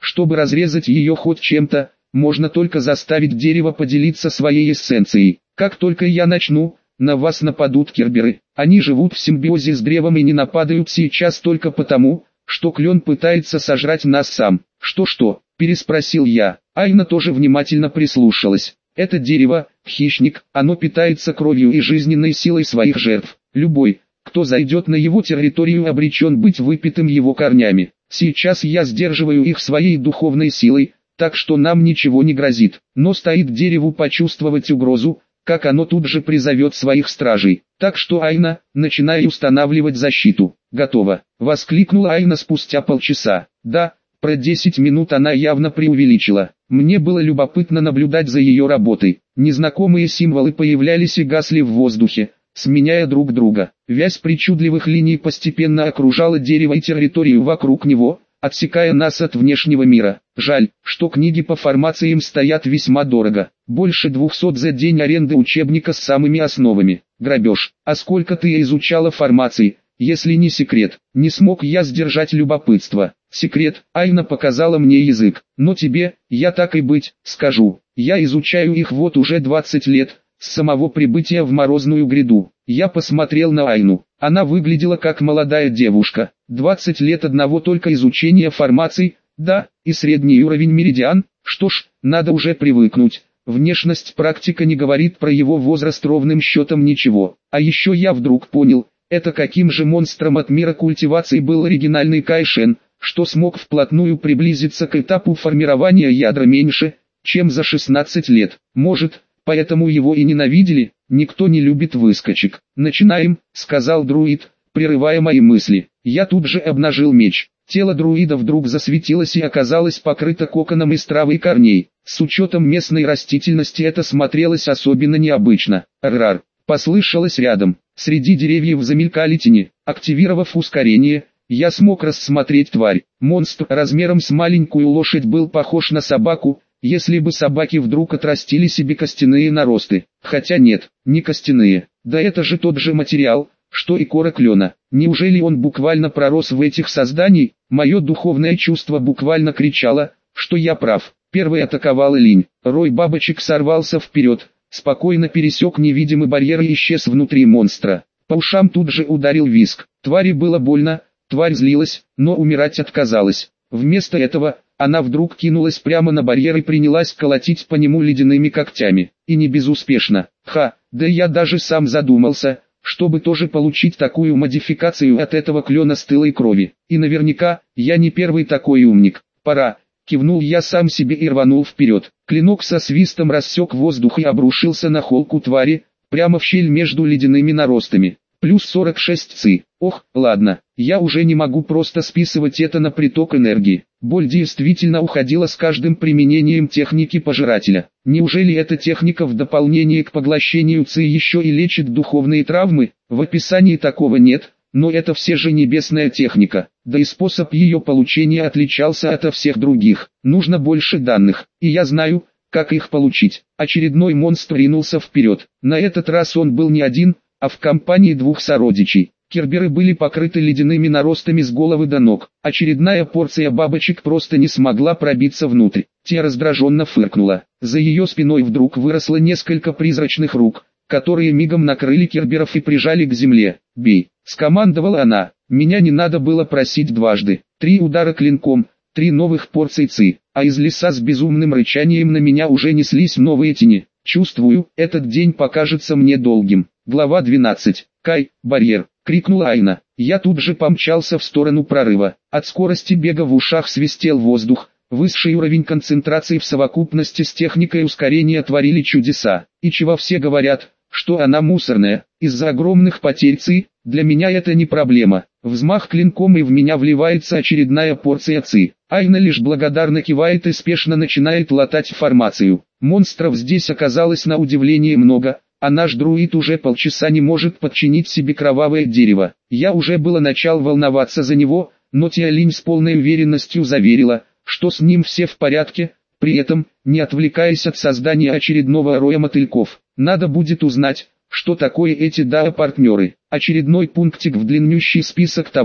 Чтобы разрезать ее хоть чем-то, можно только заставить дерево поделиться своей эссенцией. Как только я начну, на вас нападут керберы. Они живут в симбиозе с древом и не нападают сейчас только потому, что клен пытается сожрать нас сам. Что, переспросил я. Айна тоже внимательно прислушалась. Это дерево, хищник, оно питается кровью и жизненной силой своих жертв. Любой, кто зайдет на его территорию, обречен быть выпитым его корнями. Сейчас я сдерживаю их своей духовной силой, так что нам ничего не грозит. Но стоит дереву почувствовать угрозу, как оно тут же призовет своих стражей. Так что Айна, начинай устанавливать защиту. Готово, воскликнула Айна спустя полчаса. Да, про 10 минут она явно преувеличила. Мне было любопытно наблюдать за ее работой. Незнакомые символы появлялись и гасли в воздухе, сменяя друг друга. Вязь причудливых линий постепенно окружала дерево и территорию вокруг него, отсекая нас от внешнего мира. Жаль, что книги по формациям стоят весьма дорого. Больше 200 за день аренды учебника с самыми основами. Грабеж. А сколько ты изучала формаций, если не секрет? Не смог я сдержать любопытство. Секрет, Айна показала мне язык. Но тебе, я так и быть, скажу. Я изучаю их вот уже 20 лет, с самого прибытия в Морозную гряду. Я посмотрел на Айну. Она выглядела как молодая девушка. 20 лет одного только изучения формаций, да, и средний уровень меридиан. Что ж, надо уже привыкнуть. Внешность практика не говорит про его возраст ровным счетом ничего. А еще я вдруг понял, это каким же монстром от мира культивации был оригинальный Кайшен, что смог вплотную приблизиться к этапу формирования ядра меньше, чем за 16 лет. Может, поэтому его и ненавидели? Никто не любит выскочек. «Начинаем», — сказал друид, прерывая мои мысли. Я тут же обнажил меч. Тело друида вдруг засветилось и оказалось покрыто коконом из травы и корней. С учетом местной растительности это смотрелось особенно необычно. «Рар!» — послышалось рядом. Среди деревьев замелькали тени. Активировав ускорение, я смог рассмотреть тварь. Монстр размером с маленькую лошадь был похож на собаку, если бы собаки вдруг отрастили себе костяные наросты. Хотя нет, не костяные. Да это же тот же материал, что и кора клена. Неужели он буквально пророс в этих созданий? Мое духовное чувство буквально кричало, что я прав. Первый атаковал линь. Рой бабочек сорвался вперед, спокойно пересек невидимый барьер и исчез внутри монстра. По ушам тут же ударил визг. Твари было больно, тварь злилась, но умирать отказалась. Вместо этого, она вдруг кинулась прямо на барьер и принялась колотить по нему ледяными когтями. И не безуспешно. Да я даже сам задумался, чтобы тоже получить такую модификацию от этого клена стылой крови. И наверняка, я не первый такой умник. Пора. Кивнул я сам себе и рванул вперед. Клинок со свистом рассек воздух и обрушился на холку твари, прямо в щель между ледяными наростами. Плюс 46 ци. Ох, ладно, я уже не могу просто списывать это на приток энергии. Боль действительно уходила с каждым применением техники пожирателя. Неужели эта техника в дополнение к поглощению ци еще и лечит духовные травмы? В описании такого нет, но это все же небесная техника. Да и способ ее получения отличался от всех других. Нужно больше данных, и я знаю, как их получить. Очередной монстр ринулся вперед. На этот раз он был не один, а в компании двух сородичей. Керберы были покрыты ледяными наростами с головы до ног. Очередная порция бабочек просто не смогла пробиться внутрь. Те раздраженно фыркнула. За ее спиной вдруг выросло несколько призрачных рук, которые мигом накрыли керберов и прижали к земле. «Бей!» — скомандовала она. Меня не надо было просить дважды. 3 удара клинком, 3 новых порции ци, а из леса с безумным рычанием на меня уже неслись новые тени. Чувствую, этот день покажется мне долгим. Глава 12. «Кай, барьер!» — крикнула Айна. Я тут же помчался в сторону прорыва. От скорости бега в ушах свистел воздух. Высший уровень концентрации в совокупности с техникой ускорения творили чудеса. И чего все говорят, что она мусорная, из-за огромных потерь ци, для меня это не проблема. Взмах клинком и в меня вливается очередная порция ци. Айна лишь благодарно кивает и спешно начинает латать формацию. Монстров здесь оказалось на удивление много, а наш друид уже полчаса не может подчинить себе кровавое дерево. Я уже было начал волноваться за него, но Тиалинь с полной уверенностью заверила, что с ним все в порядке, при этом, не отвлекаясь от создания очередного роя мотыльков. Надо будет узнать, что такое эти дао-партнеры. Очередной пунктик в длиннющий список того,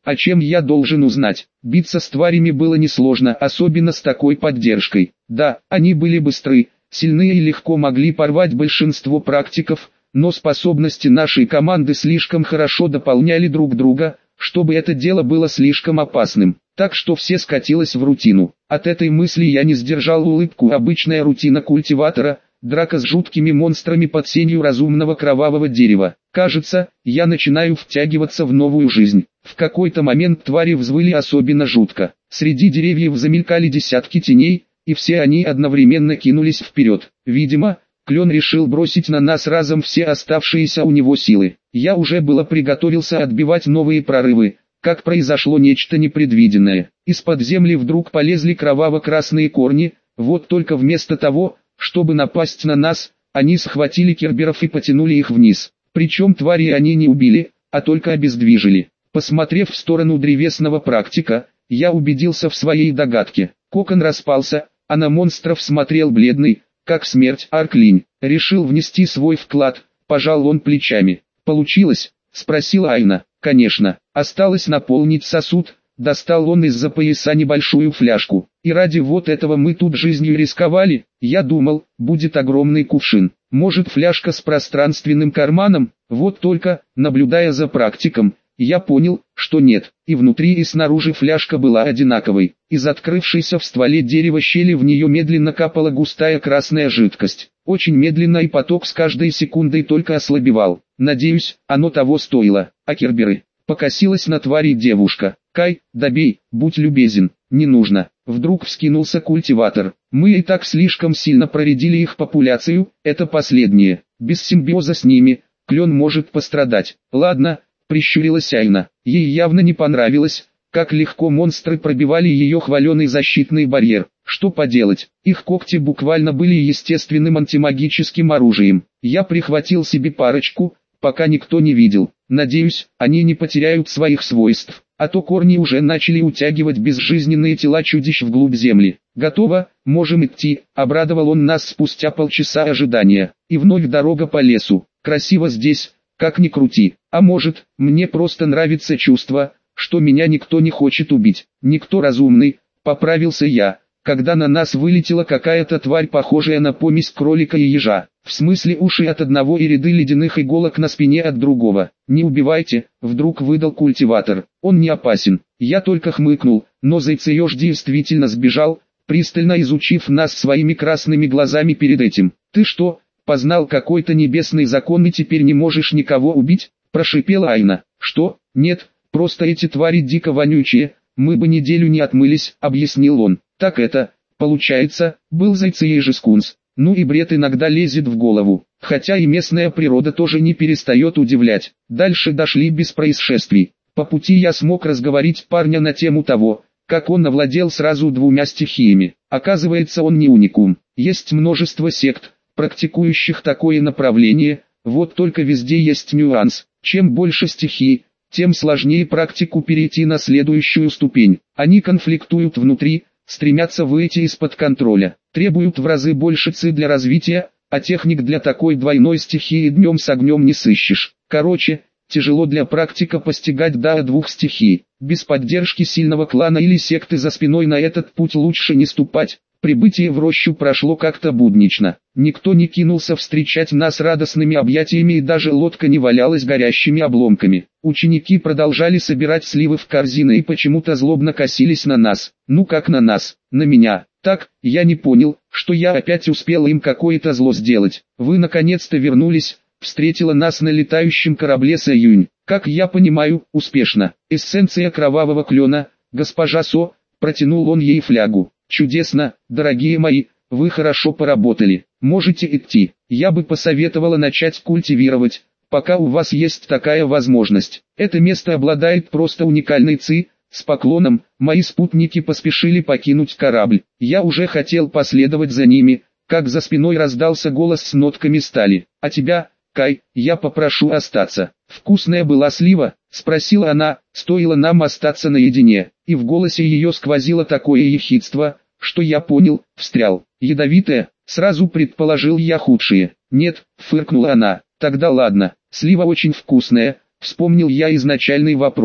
А чем я должен узнать? Биться с тварями было несложно, особенно с такой поддержкой. Да, они были быстры, сильны и легко могли порвать большинство практиков, но способности нашей команды слишком хорошо дополняли друг друга, чтобы это дело было слишком опасным. Так что все скатилось в рутину. От этой мысли я не сдержал улыбку. Обычная рутина культиватора, драка с жуткими монстрами под сенью разумного кровавого дерева. Кажется, я начинаю втягиваться в новую жизнь. В какой-то момент твари взвыли особенно жутко. Среди деревьев замелькали десятки теней, и все они одновременно кинулись вперед. Видимо, Клен решил бросить на нас разом все оставшиеся у него силы. Я уже было приготовился отбивать новые прорывы, как произошло нечто непредвиденное. Из-под земли вдруг полезли кроваво-красные корни, вот только вместо того, чтобы напасть на нас, они схватили керберов и потянули их вниз. Причем твари они не убили, а только обездвижили. Посмотрев в сторону древесного практика, я убедился в своей догадке. Кокон распался, а на монстров смотрел бледный, как смерть Арклинь. Решил внести свой вклад, пожал он плечами. «Получилось?» — спросила Айна. «Конечно. Осталось наполнить сосуд». Достал он из-за пояса небольшую фляжку. «И ради вот этого мы тут жизнью рисковали? Я думал, будет огромный кувшин. Может, фляжка с пространственным карманом? Вот только, наблюдая за практиком, я понял, что нет. И внутри и снаружи фляжка была одинаковой. Из открывшейся в стволе дерева щели в нее медленно капала густая красная жидкость. Очень медленно, и поток с каждой секундой только ослабевал. Надеюсь, оно того стоило. А керберы?» Покосилась на твари девушка. «Кай, добей, будь любезен». «Не нужно». Вдруг вскинулся культиватор. «Мы и так слишком сильно проредили их популяцию, это последнее. Без симбиоза с ними, Клен может пострадать». «Ладно», прищурилась Айна. Ей явно не понравилось, как легко монстры пробивали ее хваленый защитный барьер. Что поделать, их когти буквально были естественным антимагическим оружием. Я прихватил себе парочку, пока никто не видел. Надеюсь, они не потеряют своих свойств, а то корни уже начали утягивать безжизненные тела чудищ вглубь земли. «Готово, можем идти», — обрадовал он нас спустя полчаса ожидания. И вновь дорога по лесу. «Красиво здесь, как ни крути. А может, мне просто нравится чувство, что меня никто не хочет убить. Никто разумный», — поправился я, когда на нас вылетела какая-то тварь, похожая на помесь кролика и ежа. В смысле, уши от одного и ряды ледяных иголок на спине от другого. «Не убивайте», — вдруг выдал культиватор. «Он не опасен». Я только хмыкнул, но зайцееж действительно сбежал, пристально изучив нас своими красными глазами перед этим. «Ты что, познал какой-то небесный закон и теперь не можешь никого убить?» — прошипела Айна. «Что? Нет, просто эти твари дико вонючие, мы бы неделю не отмылись», — объяснил он. «Так это, получается, был зайцеежескунс». Ну и бред иногда лезет в голову, хотя и местная природа тоже не перестает удивлять. Дальше дошли без происшествий. По пути я смог разговорить парня на тему того, как он овладел сразу двумя стихиями. Оказывается, он не уникум. Есть множество сект, практикующих такое направление, вот только везде есть нюанс. Чем больше стихий, тем сложнее практику перейти на следующую ступень. Они конфликтуют внутри, стремятся выйти из-под контроля, требуют в разы больше ЦИ для развития, а техник для такой двойной стихии днем с огнем не сыщешь. Короче, тяжело для практика постигать до двух стихий. Без поддержки сильного клана или секты за спиной на этот путь лучше не ступать. Прибытие в рощу прошло как-то буднично. Никто не кинулся встречать нас радостными объятиями, и даже лодка не валялась горящими обломками. Ученики продолжали собирать сливы в корзины и почему-то злобно косились на нас. Ну как на нас? На меня. Так, я не понял, что я опять успел им какое-то зло сделать. «Вы наконец-то вернулись», — встретила нас на летающем корабле Саюнь. «Как я понимаю, успешно. Эссенция кровавого клена, госпожа Со», — протянул он ей флягу. «Чудесно, дорогие мои, вы хорошо поработали. Можете идти. Я бы посоветовала начать культивировать, пока у вас есть такая возможность. Это место обладает просто уникальной ЦИ». С поклоном, мои спутники поспешили покинуть корабль. Я уже хотел последовать за ними, как за спиной раздался голос с нотками стали. «А тебя, Кай, я попрошу остаться». «Вкусная была слива?» — спросила она, стоило нам остаться наедине, и в голосе ее сквозило такое ехидство, что я понял, встрял. «Ядовитая?» — сразу предположил я худшее. «Нет», — фыркнула она. «Тогда ладно, слива очень вкусная», — вспомнил я изначальный вопрос.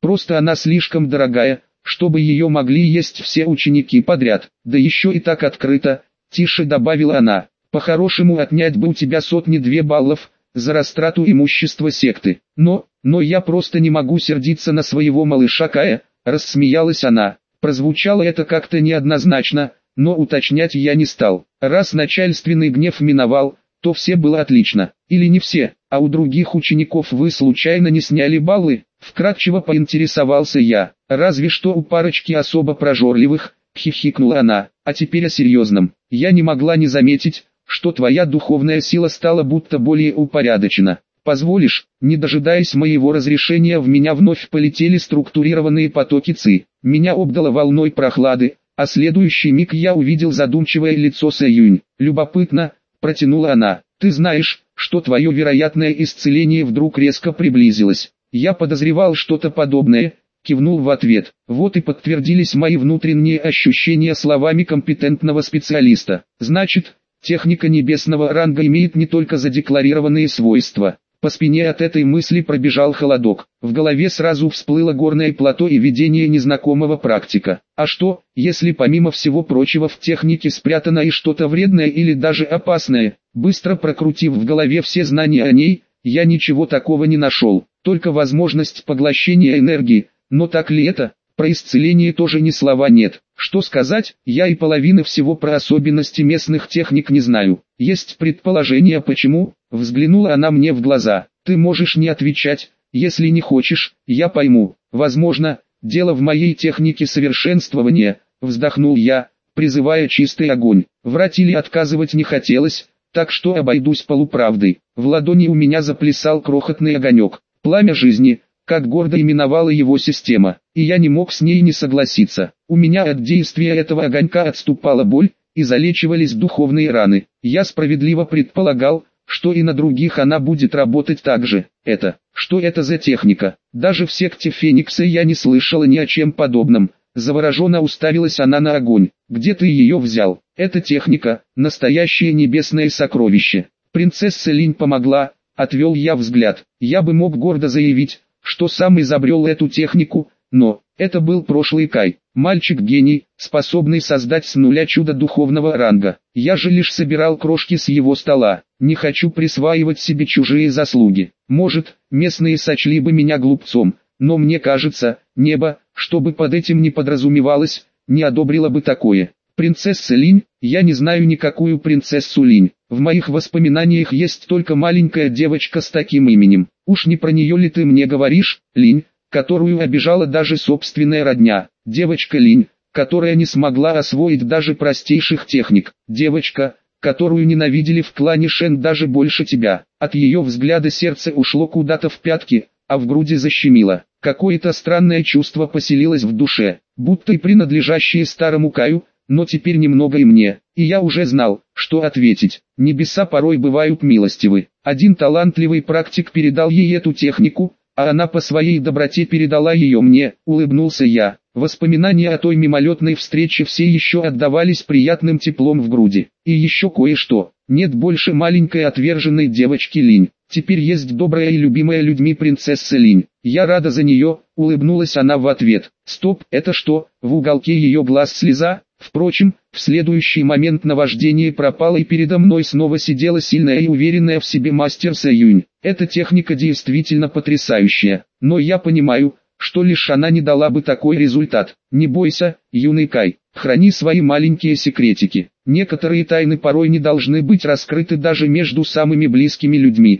Просто она слишком дорогая, чтобы ее могли есть все ученики подряд. Да еще и так открыто, тише добавила она. По-хорошему отнять бы у тебя 102 баллов за растрату имущества секты. Но я просто не могу сердиться на своего малыша Кая, рассмеялась она. Прозвучало это как-то неоднозначно, но уточнять я не стал. Раз начальственный гнев миновал, то все было отлично. Или не все, а у других учеников вы случайно не сняли баллы? Вкратчиво поинтересовался я. Разве что у парочки особо прожорливых, хихикнула она. А теперь о серьезном. Я не могла не заметить, что твоя духовная сила стала будто более упорядочена. Позволишь, не дожидаясь моего разрешения, в меня вновь полетели структурированные потоки ци. Меня обдало волной прохлады, а следующий миг я увидел задумчивое лицо Сэюнь. Любопытно, протянула она. Ты знаешь, что твое вероятное исцеление вдруг резко приблизилось. Я подозревал что-то подобное, кивнул в ответ. Вот и подтвердились мои внутренние ощущения словами компетентного специалиста. Значит, техника небесного ранга имеет не только задекларированные свойства. По спине от этой мысли пробежал холодок. В голове сразу всплыло горное плато и видение незнакомого практика. А что, если помимо всего прочего в технике спрятано и что-то вредное или даже опасное? Быстро прокрутив в голове все знания о ней, я ничего такого не нашел. Только возможность поглощения энергии. Но так ли это? Про исцеление тоже ни слова нет. Что сказать, я и половины всего про особенности местных техник не знаю. Есть предположение почему? Взглянула она мне в глаза. Ты можешь не отвечать, если не хочешь, я пойму. Возможно, дело в моей технике совершенствования, вздохнул я, призывая чистый огонь. Врать или отказывать не хотелось, так что обойдусь полуправдой. В ладони у меня заплясал крохотный огонек. Пламя жизни, как гордо именовала его система, и я не мог с ней не согласиться. У меня от действия этого огонька отступала боль, и залечивались духовные раны. Я справедливо предполагал, что и на других она будет работать так же. Что это за техника? Даже в секте Феникса я не слышала ни о чем подобном. Завороженно уставилась она на огонь. Где ты ее взял? Эта техника, настоящее небесное сокровище. Принцесса Линь помогла, отвел я взгляд. Я бы мог гордо заявить, что сам изобрел эту технику, но это был прошлый Кай, мальчик-гений, способный создать с нуля чудо духовного ранга. Я же лишь собирал крошки с его стола. Не хочу присваивать себе чужие заслуги. Может, местные сочли бы меня глупцом, но мне кажется, небо, что бы под этим ни подразумевалось, не одобрило бы такое. Принцесса Линь, я не знаю никакую принцессу Линь. В моих воспоминаниях есть только маленькая девочка с таким именем. Уж не про нее ли ты мне говоришь, Линь, которую обижала даже собственная родня? Девочка Линь, которая не смогла освоить даже простейших техник. Девочка, которую ненавидели в клане Шен даже больше тебя. От ее взгляда сердце ушло куда-то в пятки, а в груди защемило. Какое-то странное чувство поселилось в душе, будто и принадлежащее старому Каю, но теперь немного и мне. И я уже знал, что ответить. Небеса порой бывают милостивы. Один талантливый практик передал ей эту технику, а она по своей доброте передала ее мне, улыбнулся я. Воспоминания о той мимолетной встрече все еще отдавались приятным теплом в груди. И еще кое-что. Нет больше маленькой отверженной девочки Линь. Теперь есть добрая и любимая людьми принцесса Линь. Я рада за нее, улыбнулась она в ответ. Стоп, это что? В уголке ее глаз слеза? Впрочем, в следующий момент наваждение пропало и передо мной снова сидела сильная и уверенная в себе мастер Сэюнь. Эта техника действительно потрясающая, но я понимаю, что лишь она не дала бы такой результат. Не бойся, юный Кай, храни свои маленькие секретики. Некоторые тайны порой не должны быть раскрыты даже между самыми близкими людьми.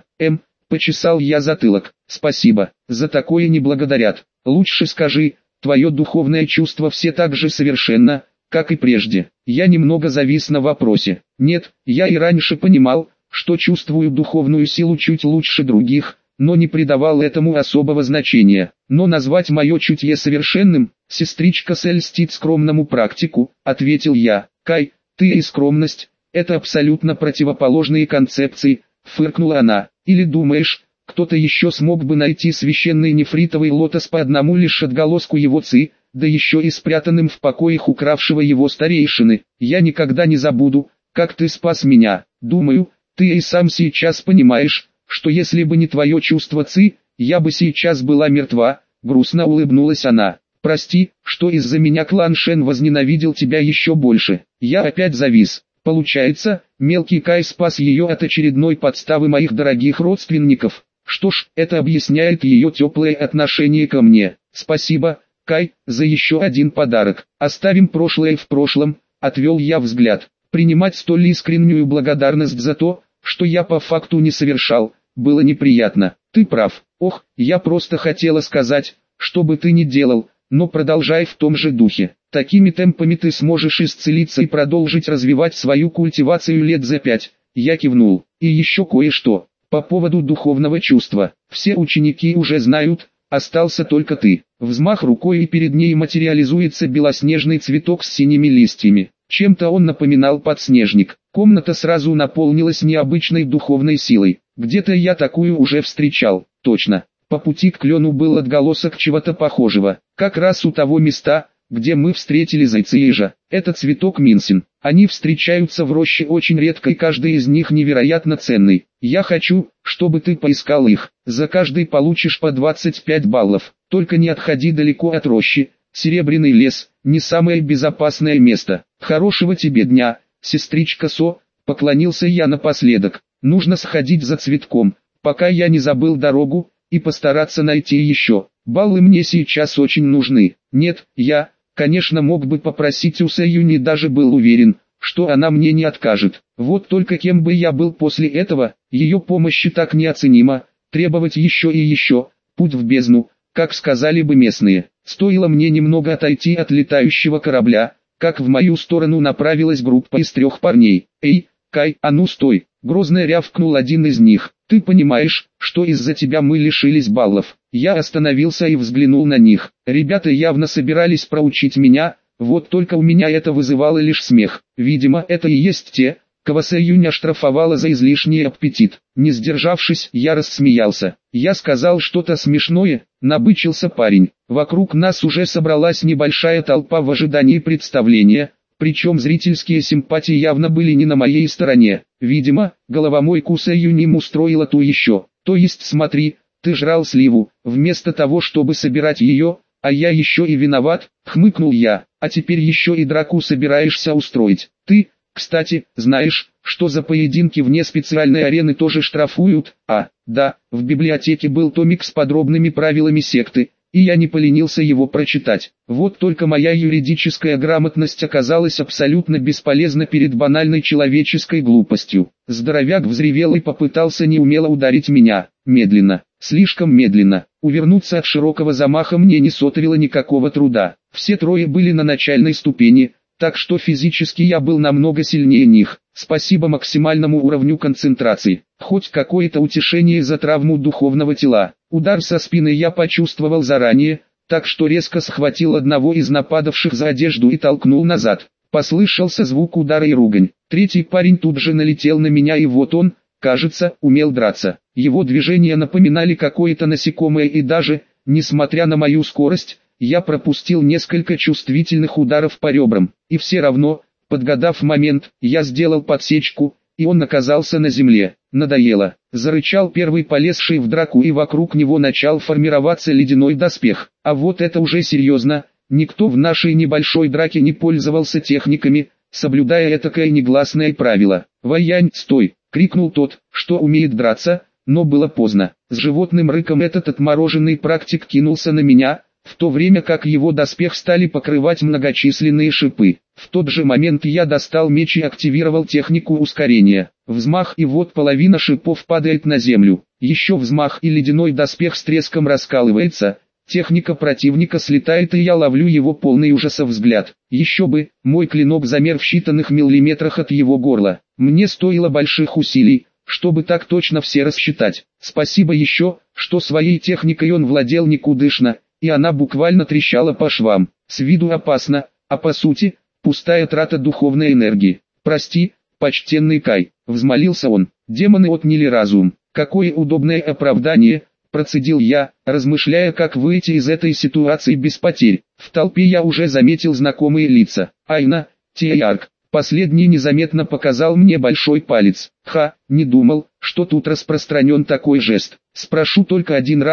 Почесал я затылок. Спасибо, за такое не благодарят. Лучше скажи, твое духовное чувство все так же совершенно, как и прежде. Я немного завис на вопросе. Нет, я и раньше понимал, что чувствую духовную силу чуть лучше других, но не придавал этому особого значения. Но назвать мое чутье совершенным, сестричка Сэль льстит скромному практику, ответил я. Кай, ты и скромность, это абсолютно противоположные концепции, фыркнула она. Или думаешь, кто-то еще смог бы найти священный нефритовый лотос по одному лишь отголоску его ци, да еще и спрятанным в покоях укравшего его старейшины? Я никогда не забуду, как ты спас меня. Думаю, ты и сам сейчас понимаешь, что если бы не твое чувство ци, я бы сейчас была мертва, грустно улыбнулась она. Прости, что из-за меня клан Шен возненавидел тебя еще больше. Я опять завис. Получается, мелкий Кай спас ее от очередной подставы моих дорогих родственников. Что ж, это объясняет ее теплое отношение ко мне. Спасибо, Кай, за еще один подарок. Оставим прошлое в прошлом, отвел я взгляд. Принимать столь искреннюю благодарность за то, что я по факту не совершал, было неприятно. Ты прав. Ох, я просто хотела сказать, что бы ты ни делал, но продолжай в том же духе. Такими темпами ты сможешь исцелиться и продолжить развивать свою культивацию лет за 5. Я кивнул. И еще кое-что. По поводу духовного чувства. Все ученики уже знают, остался только ты. Взмах рукой, и перед ней материализуется белоснежный цветок с синими листьями. Чем-то он напоминал подснежник. Комната сразу наполнилась необычной духовной силой. Где-то я такую уже встречал. Точно. По пути к клену был отголосок чего-то похожего. Как раз у того места, где мы встретили зайца и ежа. Это цветок минсин. Они встречаются в роще очень редко, и каждый из них невероятно ценный. Я хочу, чтобы ты поискал их. За каждый получишь по 25 баллов. Только не отходи далеко от рощи. Серебряный лес – не самое безопасное место. Хорошего тебе дня, сестричка Со, поклонился я напоследок. Нужно сходить за цветком, пока я не забыл дорогу, и постараться найти еще. Баллы мне сейчас очень нужны. Нет, я, конечно, мог бы попросить у Сэюни, даже был уверен, что она мне не откажет. Вот только кем бы я был после этого, ее помощь так неоценима, требовать еще и еще, путь в бездну, как сказали бы местные. Стоило мне немного отойти от летающего корабля, как в мою сторону направилась группа из 3 парней. «Эй, Кай, а ну стой!» — грозно рявкнул один из них. «Ты понимаешь, что из-за тебя мы лишились баллов?» Я остановился и взглянул на них. Ребята явно собирались проучить меня, вот только у меня это вызывало лишь смех. Видимо, это и есть те, кого Сэюнь оштрафовала за излишний аппетит. Не сдержавшись, я рассмеялся. Я сказал что-то смешное, набычился парень. Вокруг нас уже собралась небольшая толпа в ожидании представления, причем зрительские симпатии явно были не на моей стороне. Видимо, головомойку Сэюнь им устроила ту еще. То есть смотри, ты жрал сливу, вместо того чтобы собирать ее, а я еще и виноват, хмыкнул я, а теперь еще и драку собираешься устроить. Ты, кстати, знаешь, что за поединки вне специальной арены тоже штрафуют? А, да, в библиотеке был томик с подробными правилами секты, и я не поленился его прочитать. Вот только моя юридическая грамотность оказалась абсолютно бесполезна перед банальной человеческой глупостью. Здоровяк взревел и попытался неумело ударить меня, медленно, слишком медленно. Увернуться от широкого замаха мне не составило никакого труда. Все трое были на начальной ступени, так что физически я был намного сильнее них. Спасибо максимальному уровню концентрации. Хоть какое-то утешение за травму духовного тела. Удар со спины я почувствовал заранее, так что резко схватил одного из нападавших за одежду и толкнул назад. Послышался звук удара и ругань. Третий парень тут же налетел на меня, и вот он, кажется, умел драться. Его движения напоминали какое-то насекомое, и даже, несмотря на мою скорость, я пропустил несколько чувствительных ударов по ребрам. И все равно, подгадав момент, я сделал подсечку, и он оказался на земле. Надоело. Зарычал первый полезший в драку, и вокруг него начал формироваться ледяной доспех. А вот это уже серьезно. Никто в нашей небольшой драке не пользовался техниками, соблюдая этакое негласное правило. «Ваянь, стой!» — крикнул тот, что умеет драться, но было поздно. С животным рыком этот отмороженный практик кинулся на меня, в то время как его доспех стали покрывать многочисленные шипы. В тот же момент я достал меч и активировал технику ускорения. Взмах, и вот половина шипов падает на землю. Еще взмах, и ледяной доспех с треском раскалывается. Техника противника слетает, и я ловлю его полный ужаса взгляд. Еще бы, мой клинок замер в считанных миллиметрах от его горла. Мне стоило больших усилий, чтобы так точно все рассчитать. Спасибо еще, что своей техникой он владел никудышно, и она буквально трещала по швам. С виду опасно, а по сути, пустая трата духовной энергии. «Прости, почтенный Кай», — взмолился он. «Демоны отняли разум». «Какое удобное оправдание», — процедил я, размышляя, как выйти из этой ситуации без потерь. В толпе я уже заметил знакомые лица. Айна, Тиярк. Последний незаметно показал мне большой палец. Не думал, что тут распространен такой жест. Спрошу только один раз,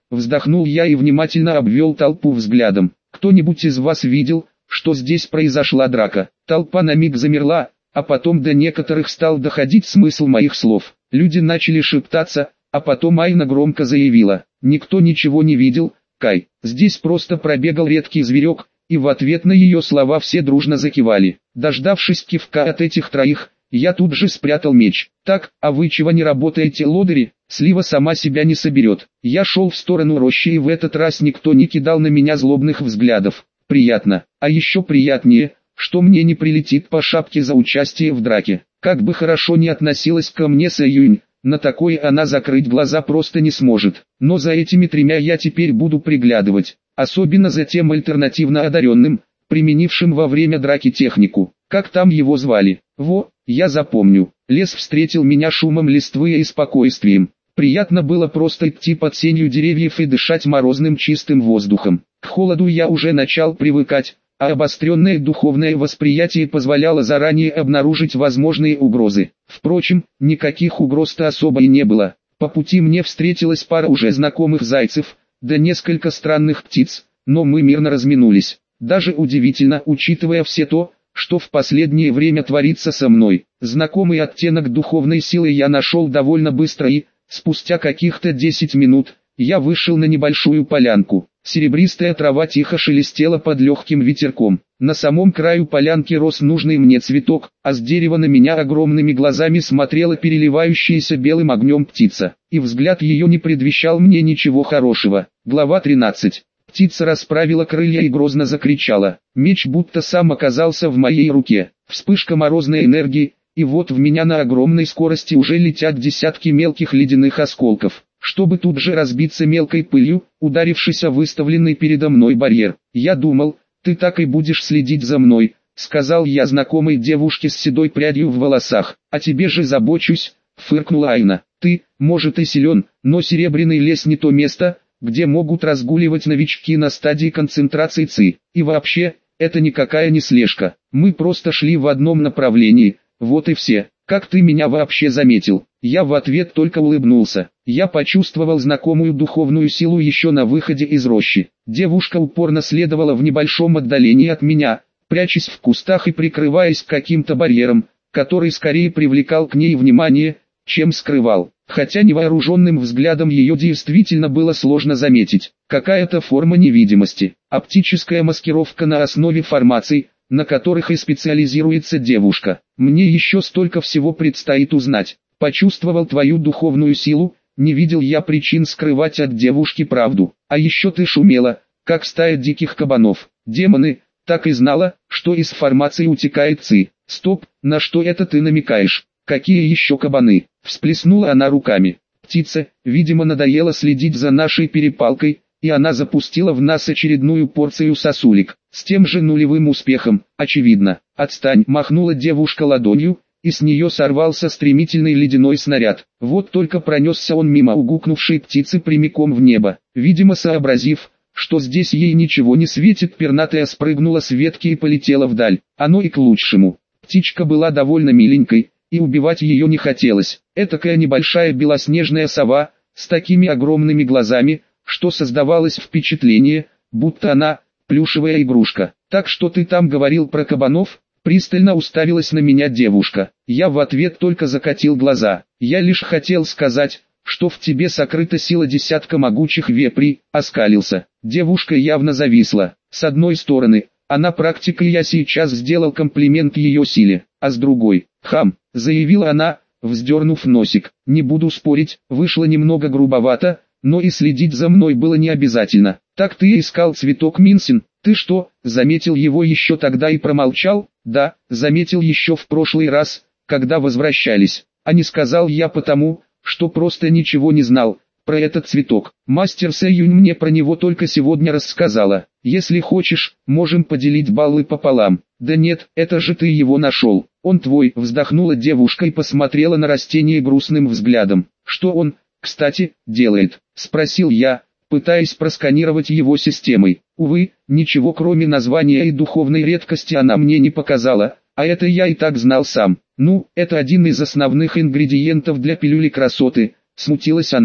вздохнул я и внимательно обвел толпу взглядом. Кто-нибудь из вас видел, что здесь произошла драка? Толпа на миг замерла, а потом до некоторых стал доходить смысл моих слов. Люди начали шептаться, а потом Айна громко заявила: «Никто ничего не видел, Кай, здесь просто пробегал редкий зверек», и в ответ на ее слова все дружно закивали. Дождавшись кивка от этих троих, я тут же спрятал меч. «Так, а вы чего не работаете, лодыри? Слива сама себя не соберет». Я шел в сторону рощи, и в этот раз никто не кидал на меня злобных взглядов. Приятно. А еще приятнее, что мне не прилетит по шапке за участие в драке. Как бы хорошо ни относилась ко мне Сэюнь, на такое она закрыть глаза просто не сможет. Но за этими тремя я теперь буду приглядывать. Особенно за тем альтернативно одаренным, применившим во время драки технику. Как там его звали? Во, я запомню. Лес встретил меня шумом листвы и спокойствием. Приятно было просто идти под сенью деревьев и дышать морозным чистым воздухом. К холоду я уже начал привыкать, а обостренное духовное восприятие позволяло заранее обнаружить возможные угрозы. Впрочем, никаких угроз-то особо и не было. По пути мне встретилась пара уже знакомых зайцев, да несколько странных птиц, но мы мирно разминулись. Даже удивительно, учитывая все то, что в последнее время творится со мной. Знакомый оттенок духовной силы я нашел довольно быстро и, спустя каких-то 10 минут, я вышел на небольшую полянку. Серебристая трава тихо шелестела под легким ветерком. На самом краю полянки рос нужный мне цветок, а с дерева на меня огромными глазами смотрела переливающаяся белым огнем птица. И взгляд ее не предвещал мне ничего хорошего. Глава 13. Птица расправила крылья и грозно закричала. Меч будто сам оказался в моей руке. Вспышка морозной энергии, и вот в меня на огромной скорости уже летят десятки мелких ледяных осколков, чтобы тут же разбиться мелкой пылью, ударившись о выставленный передо мной барьер. «Я думал, ты так и будешь следить за мной», — сказал я знакомой девушке с седой прядью в волосах. «А тебе же забочусь», — фыркнула Айна. «Ты, может, и силен, но Серебряный лес не то место, где могут разгуливать новички на стадии концентрации ЦИ. И вообще, это никакая не слежка. Мы просто шли в одном направлении, вот и все. Как ты меня вообще заметил?» Я в ответ только улыбнулся. Я почувствовал знакомую духовную силу еще на выходе из рощи. Девушка упорно следовала в небольшом отдалении от меня, прячась в кустах и прикрываясь каким-то барьером, который скорее привлекал к ней внимание, чем скрывал. Хотя невооруженным взглядом ее действительно было сложно заметить. Какая-то форма невидимости, оптическая маскировка на основе формаций, на которых и специализируется девушка. Мне еще столько всего предстоит узнать. Почувствовал твою духовную силу, не видел я причин скрывать от девушки правду. А еще ты шумела, как стая диких кабанов. Демоны, так и знала, что из формации утекает ЦИ. Стоп, на что это ты намекаешь? Какие еще кабаны? Всплеснула она руками. Птица, видимо, надоело следить за нашей перепалкой, и она запустила в нас очередную порцию сосулек. С тем же нулевым успехом, очевидно. «Отстань!» — махнула девушка ладонью, и с нее сорвался стремительный ледяной снаряд. Вот только пронесся он мимо угукнувшей птицы прямиком в небо. Видимо, сообразив, что здесь ей ничего не светит, пернатая спрыгнула с ветки и полетела вдаль. Оно и к лучшему. Птичка была довольно миленькой, и убивать ее не хотелось. Этакая небольшая белоснежная сова, с такими огромными глазами, что создавалось впечатление, будто она плюшевая игрушка. «Так что ты там говорил про кабанов?» Пристально уставилась на меня девушка. Я в ответ только закатил глаза. «Я лишь хотел сказать, что в тебе сокрыта сила десятка могучих вепрей», оскалился. Девушка явно зависла. С одной стороны, она практикой, я сейчас сделал комплимент ее силе, а с другой, хам, заявила она, вздернув носик. Не буду спорить, вышло немного грубовато, но и следить за мной было не обязательно. «Так ты искал цветок Минсин, ты что, заметил его еще тогда и промолчал?» «Да, заметил еще в прошлый раз, когда возвращались, а не сказал я потому, что просто ничего не знал про этот цветок. Мастер Сэюнь мне про него только сегодня рассказала. Если хочешь, можем поделить баллы пополам». «Да нет, это же ты его нашел, он твой», вздохнула девушка и посмотрела на растение грустным взглядом. «Что он, кстати, делает?» спросил я, пытаясь просканировать его системой. Увы, ничего кроме названия и духовной редкости она мне не показала, а это я и так знал сам. «Ну, это один из основных ингредиентов для пилюли красоты», смутилась она.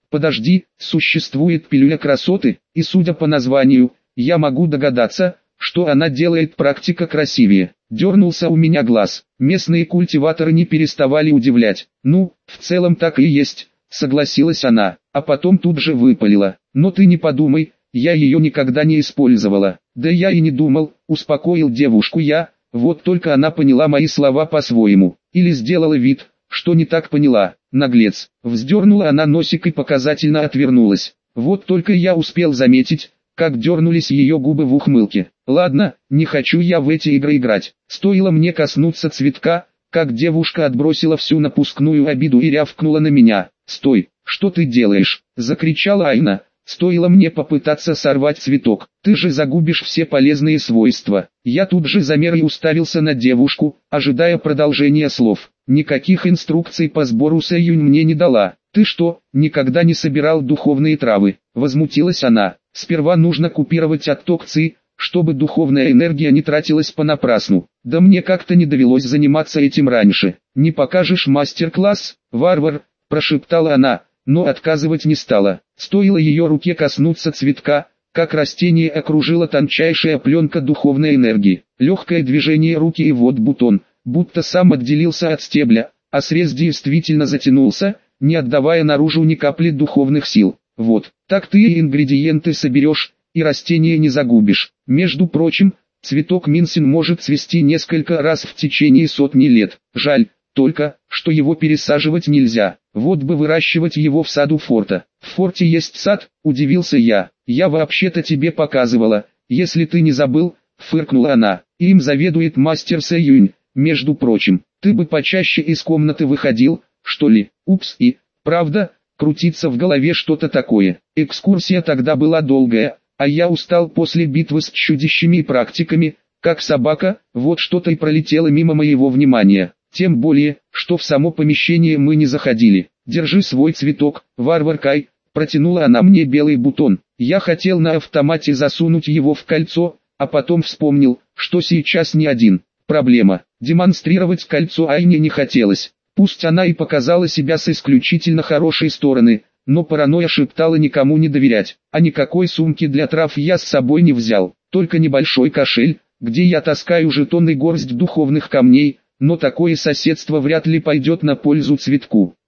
Подожди, существует пилюля красоты, и судя по названию, я могу догадаться, что она делает практика красивее. Дернулся у меня глаз. Местные культиваторы не переставали удивлять. Ну, в целом так и есть, согласилась она, а потом тут же выпалила. Но ты не подумай, я ее никогда не использовала. Да я и не думал, успокоил девушку я, вот только она поняла мои слова по-своему. Или сделала вид, что не так поняла. Наглец. Вздернула она носик и показательно отвернулась. Вот только я успел заметить, как дернулись ее губы в ухмылке. Ладно, не хочу я в эти игры играть. Стоило мне коснуться цветка, как девушка отбросила всю напускную обиду и рявкнула на меня. «Стой, что ты делаешь?» – закричала Айна. Стоило мне попытаться сорвать цветок. «Ты же загубишь все полезные свойства». Я тут же замер и уставился на девушку, ожидая продолжения слов. Никаких инструкций по сбору Сэюнь мне не дала. «Ты что, никогда не собирал духовные травы?» – возмутилась она. «Сперва нужно купировать отток ци, чтобы духовная энергия не тратилась понапрасну. Да мне как-то не довелось заниматься этим раньше. Не покажешь мастер-класс, варвар?» – прошептала она, но отказывать не стала. Стоило ее руке коснуться цветка, как растение окружила тончайшая пленка духовной энергии. Легкое движение руки и вот бутон, будто сам отделился от стебля, а срез действительно затянулся, не отдавая наружу ни капли духовных сил. Вот, так ты и ингредиенты соберешь, и растение не загубишь. Между прочим, цветок минсин может цвести несколько раз в течение сотни лет. Жаль, только, что его пересаживать нельзя. Вот бы выращивать его в саду форта. В форте есть сад, удивился я. Я вообще-то тебе показывала, если ты не забыл, фыркнула она. Им заведует мастер Сэюнь, между прочим. Ты бы почаще из комнаты выходил, что ли? Упс, и, правда, крутится в голове что-то такое. Экскурсия тогда была долгая, а я устал после битвы с чудищами и практиками, как собака, вот что-то и пролетело мимо моего внимания. Тем более, что в само помещение мы не заходили. «Держи свой цветок, варвар Кай», протянула она мне белый бутон. Я хотел на автомате засунуть его в кольцо, а потом вспомнил, что сейчас не один. Проблема. Демонстрировать кольцо Айне не хотелось. Пусть она и показала себя с исключительно хорошей стороны, но паранойя шептала никому не доверять. А никакой сумки для трав я с собой не взял. Только небольшой кошель, где я таскаю жетоны и горсть духовных камней, но такое соседство вряд ли пойдет на пользу цветку.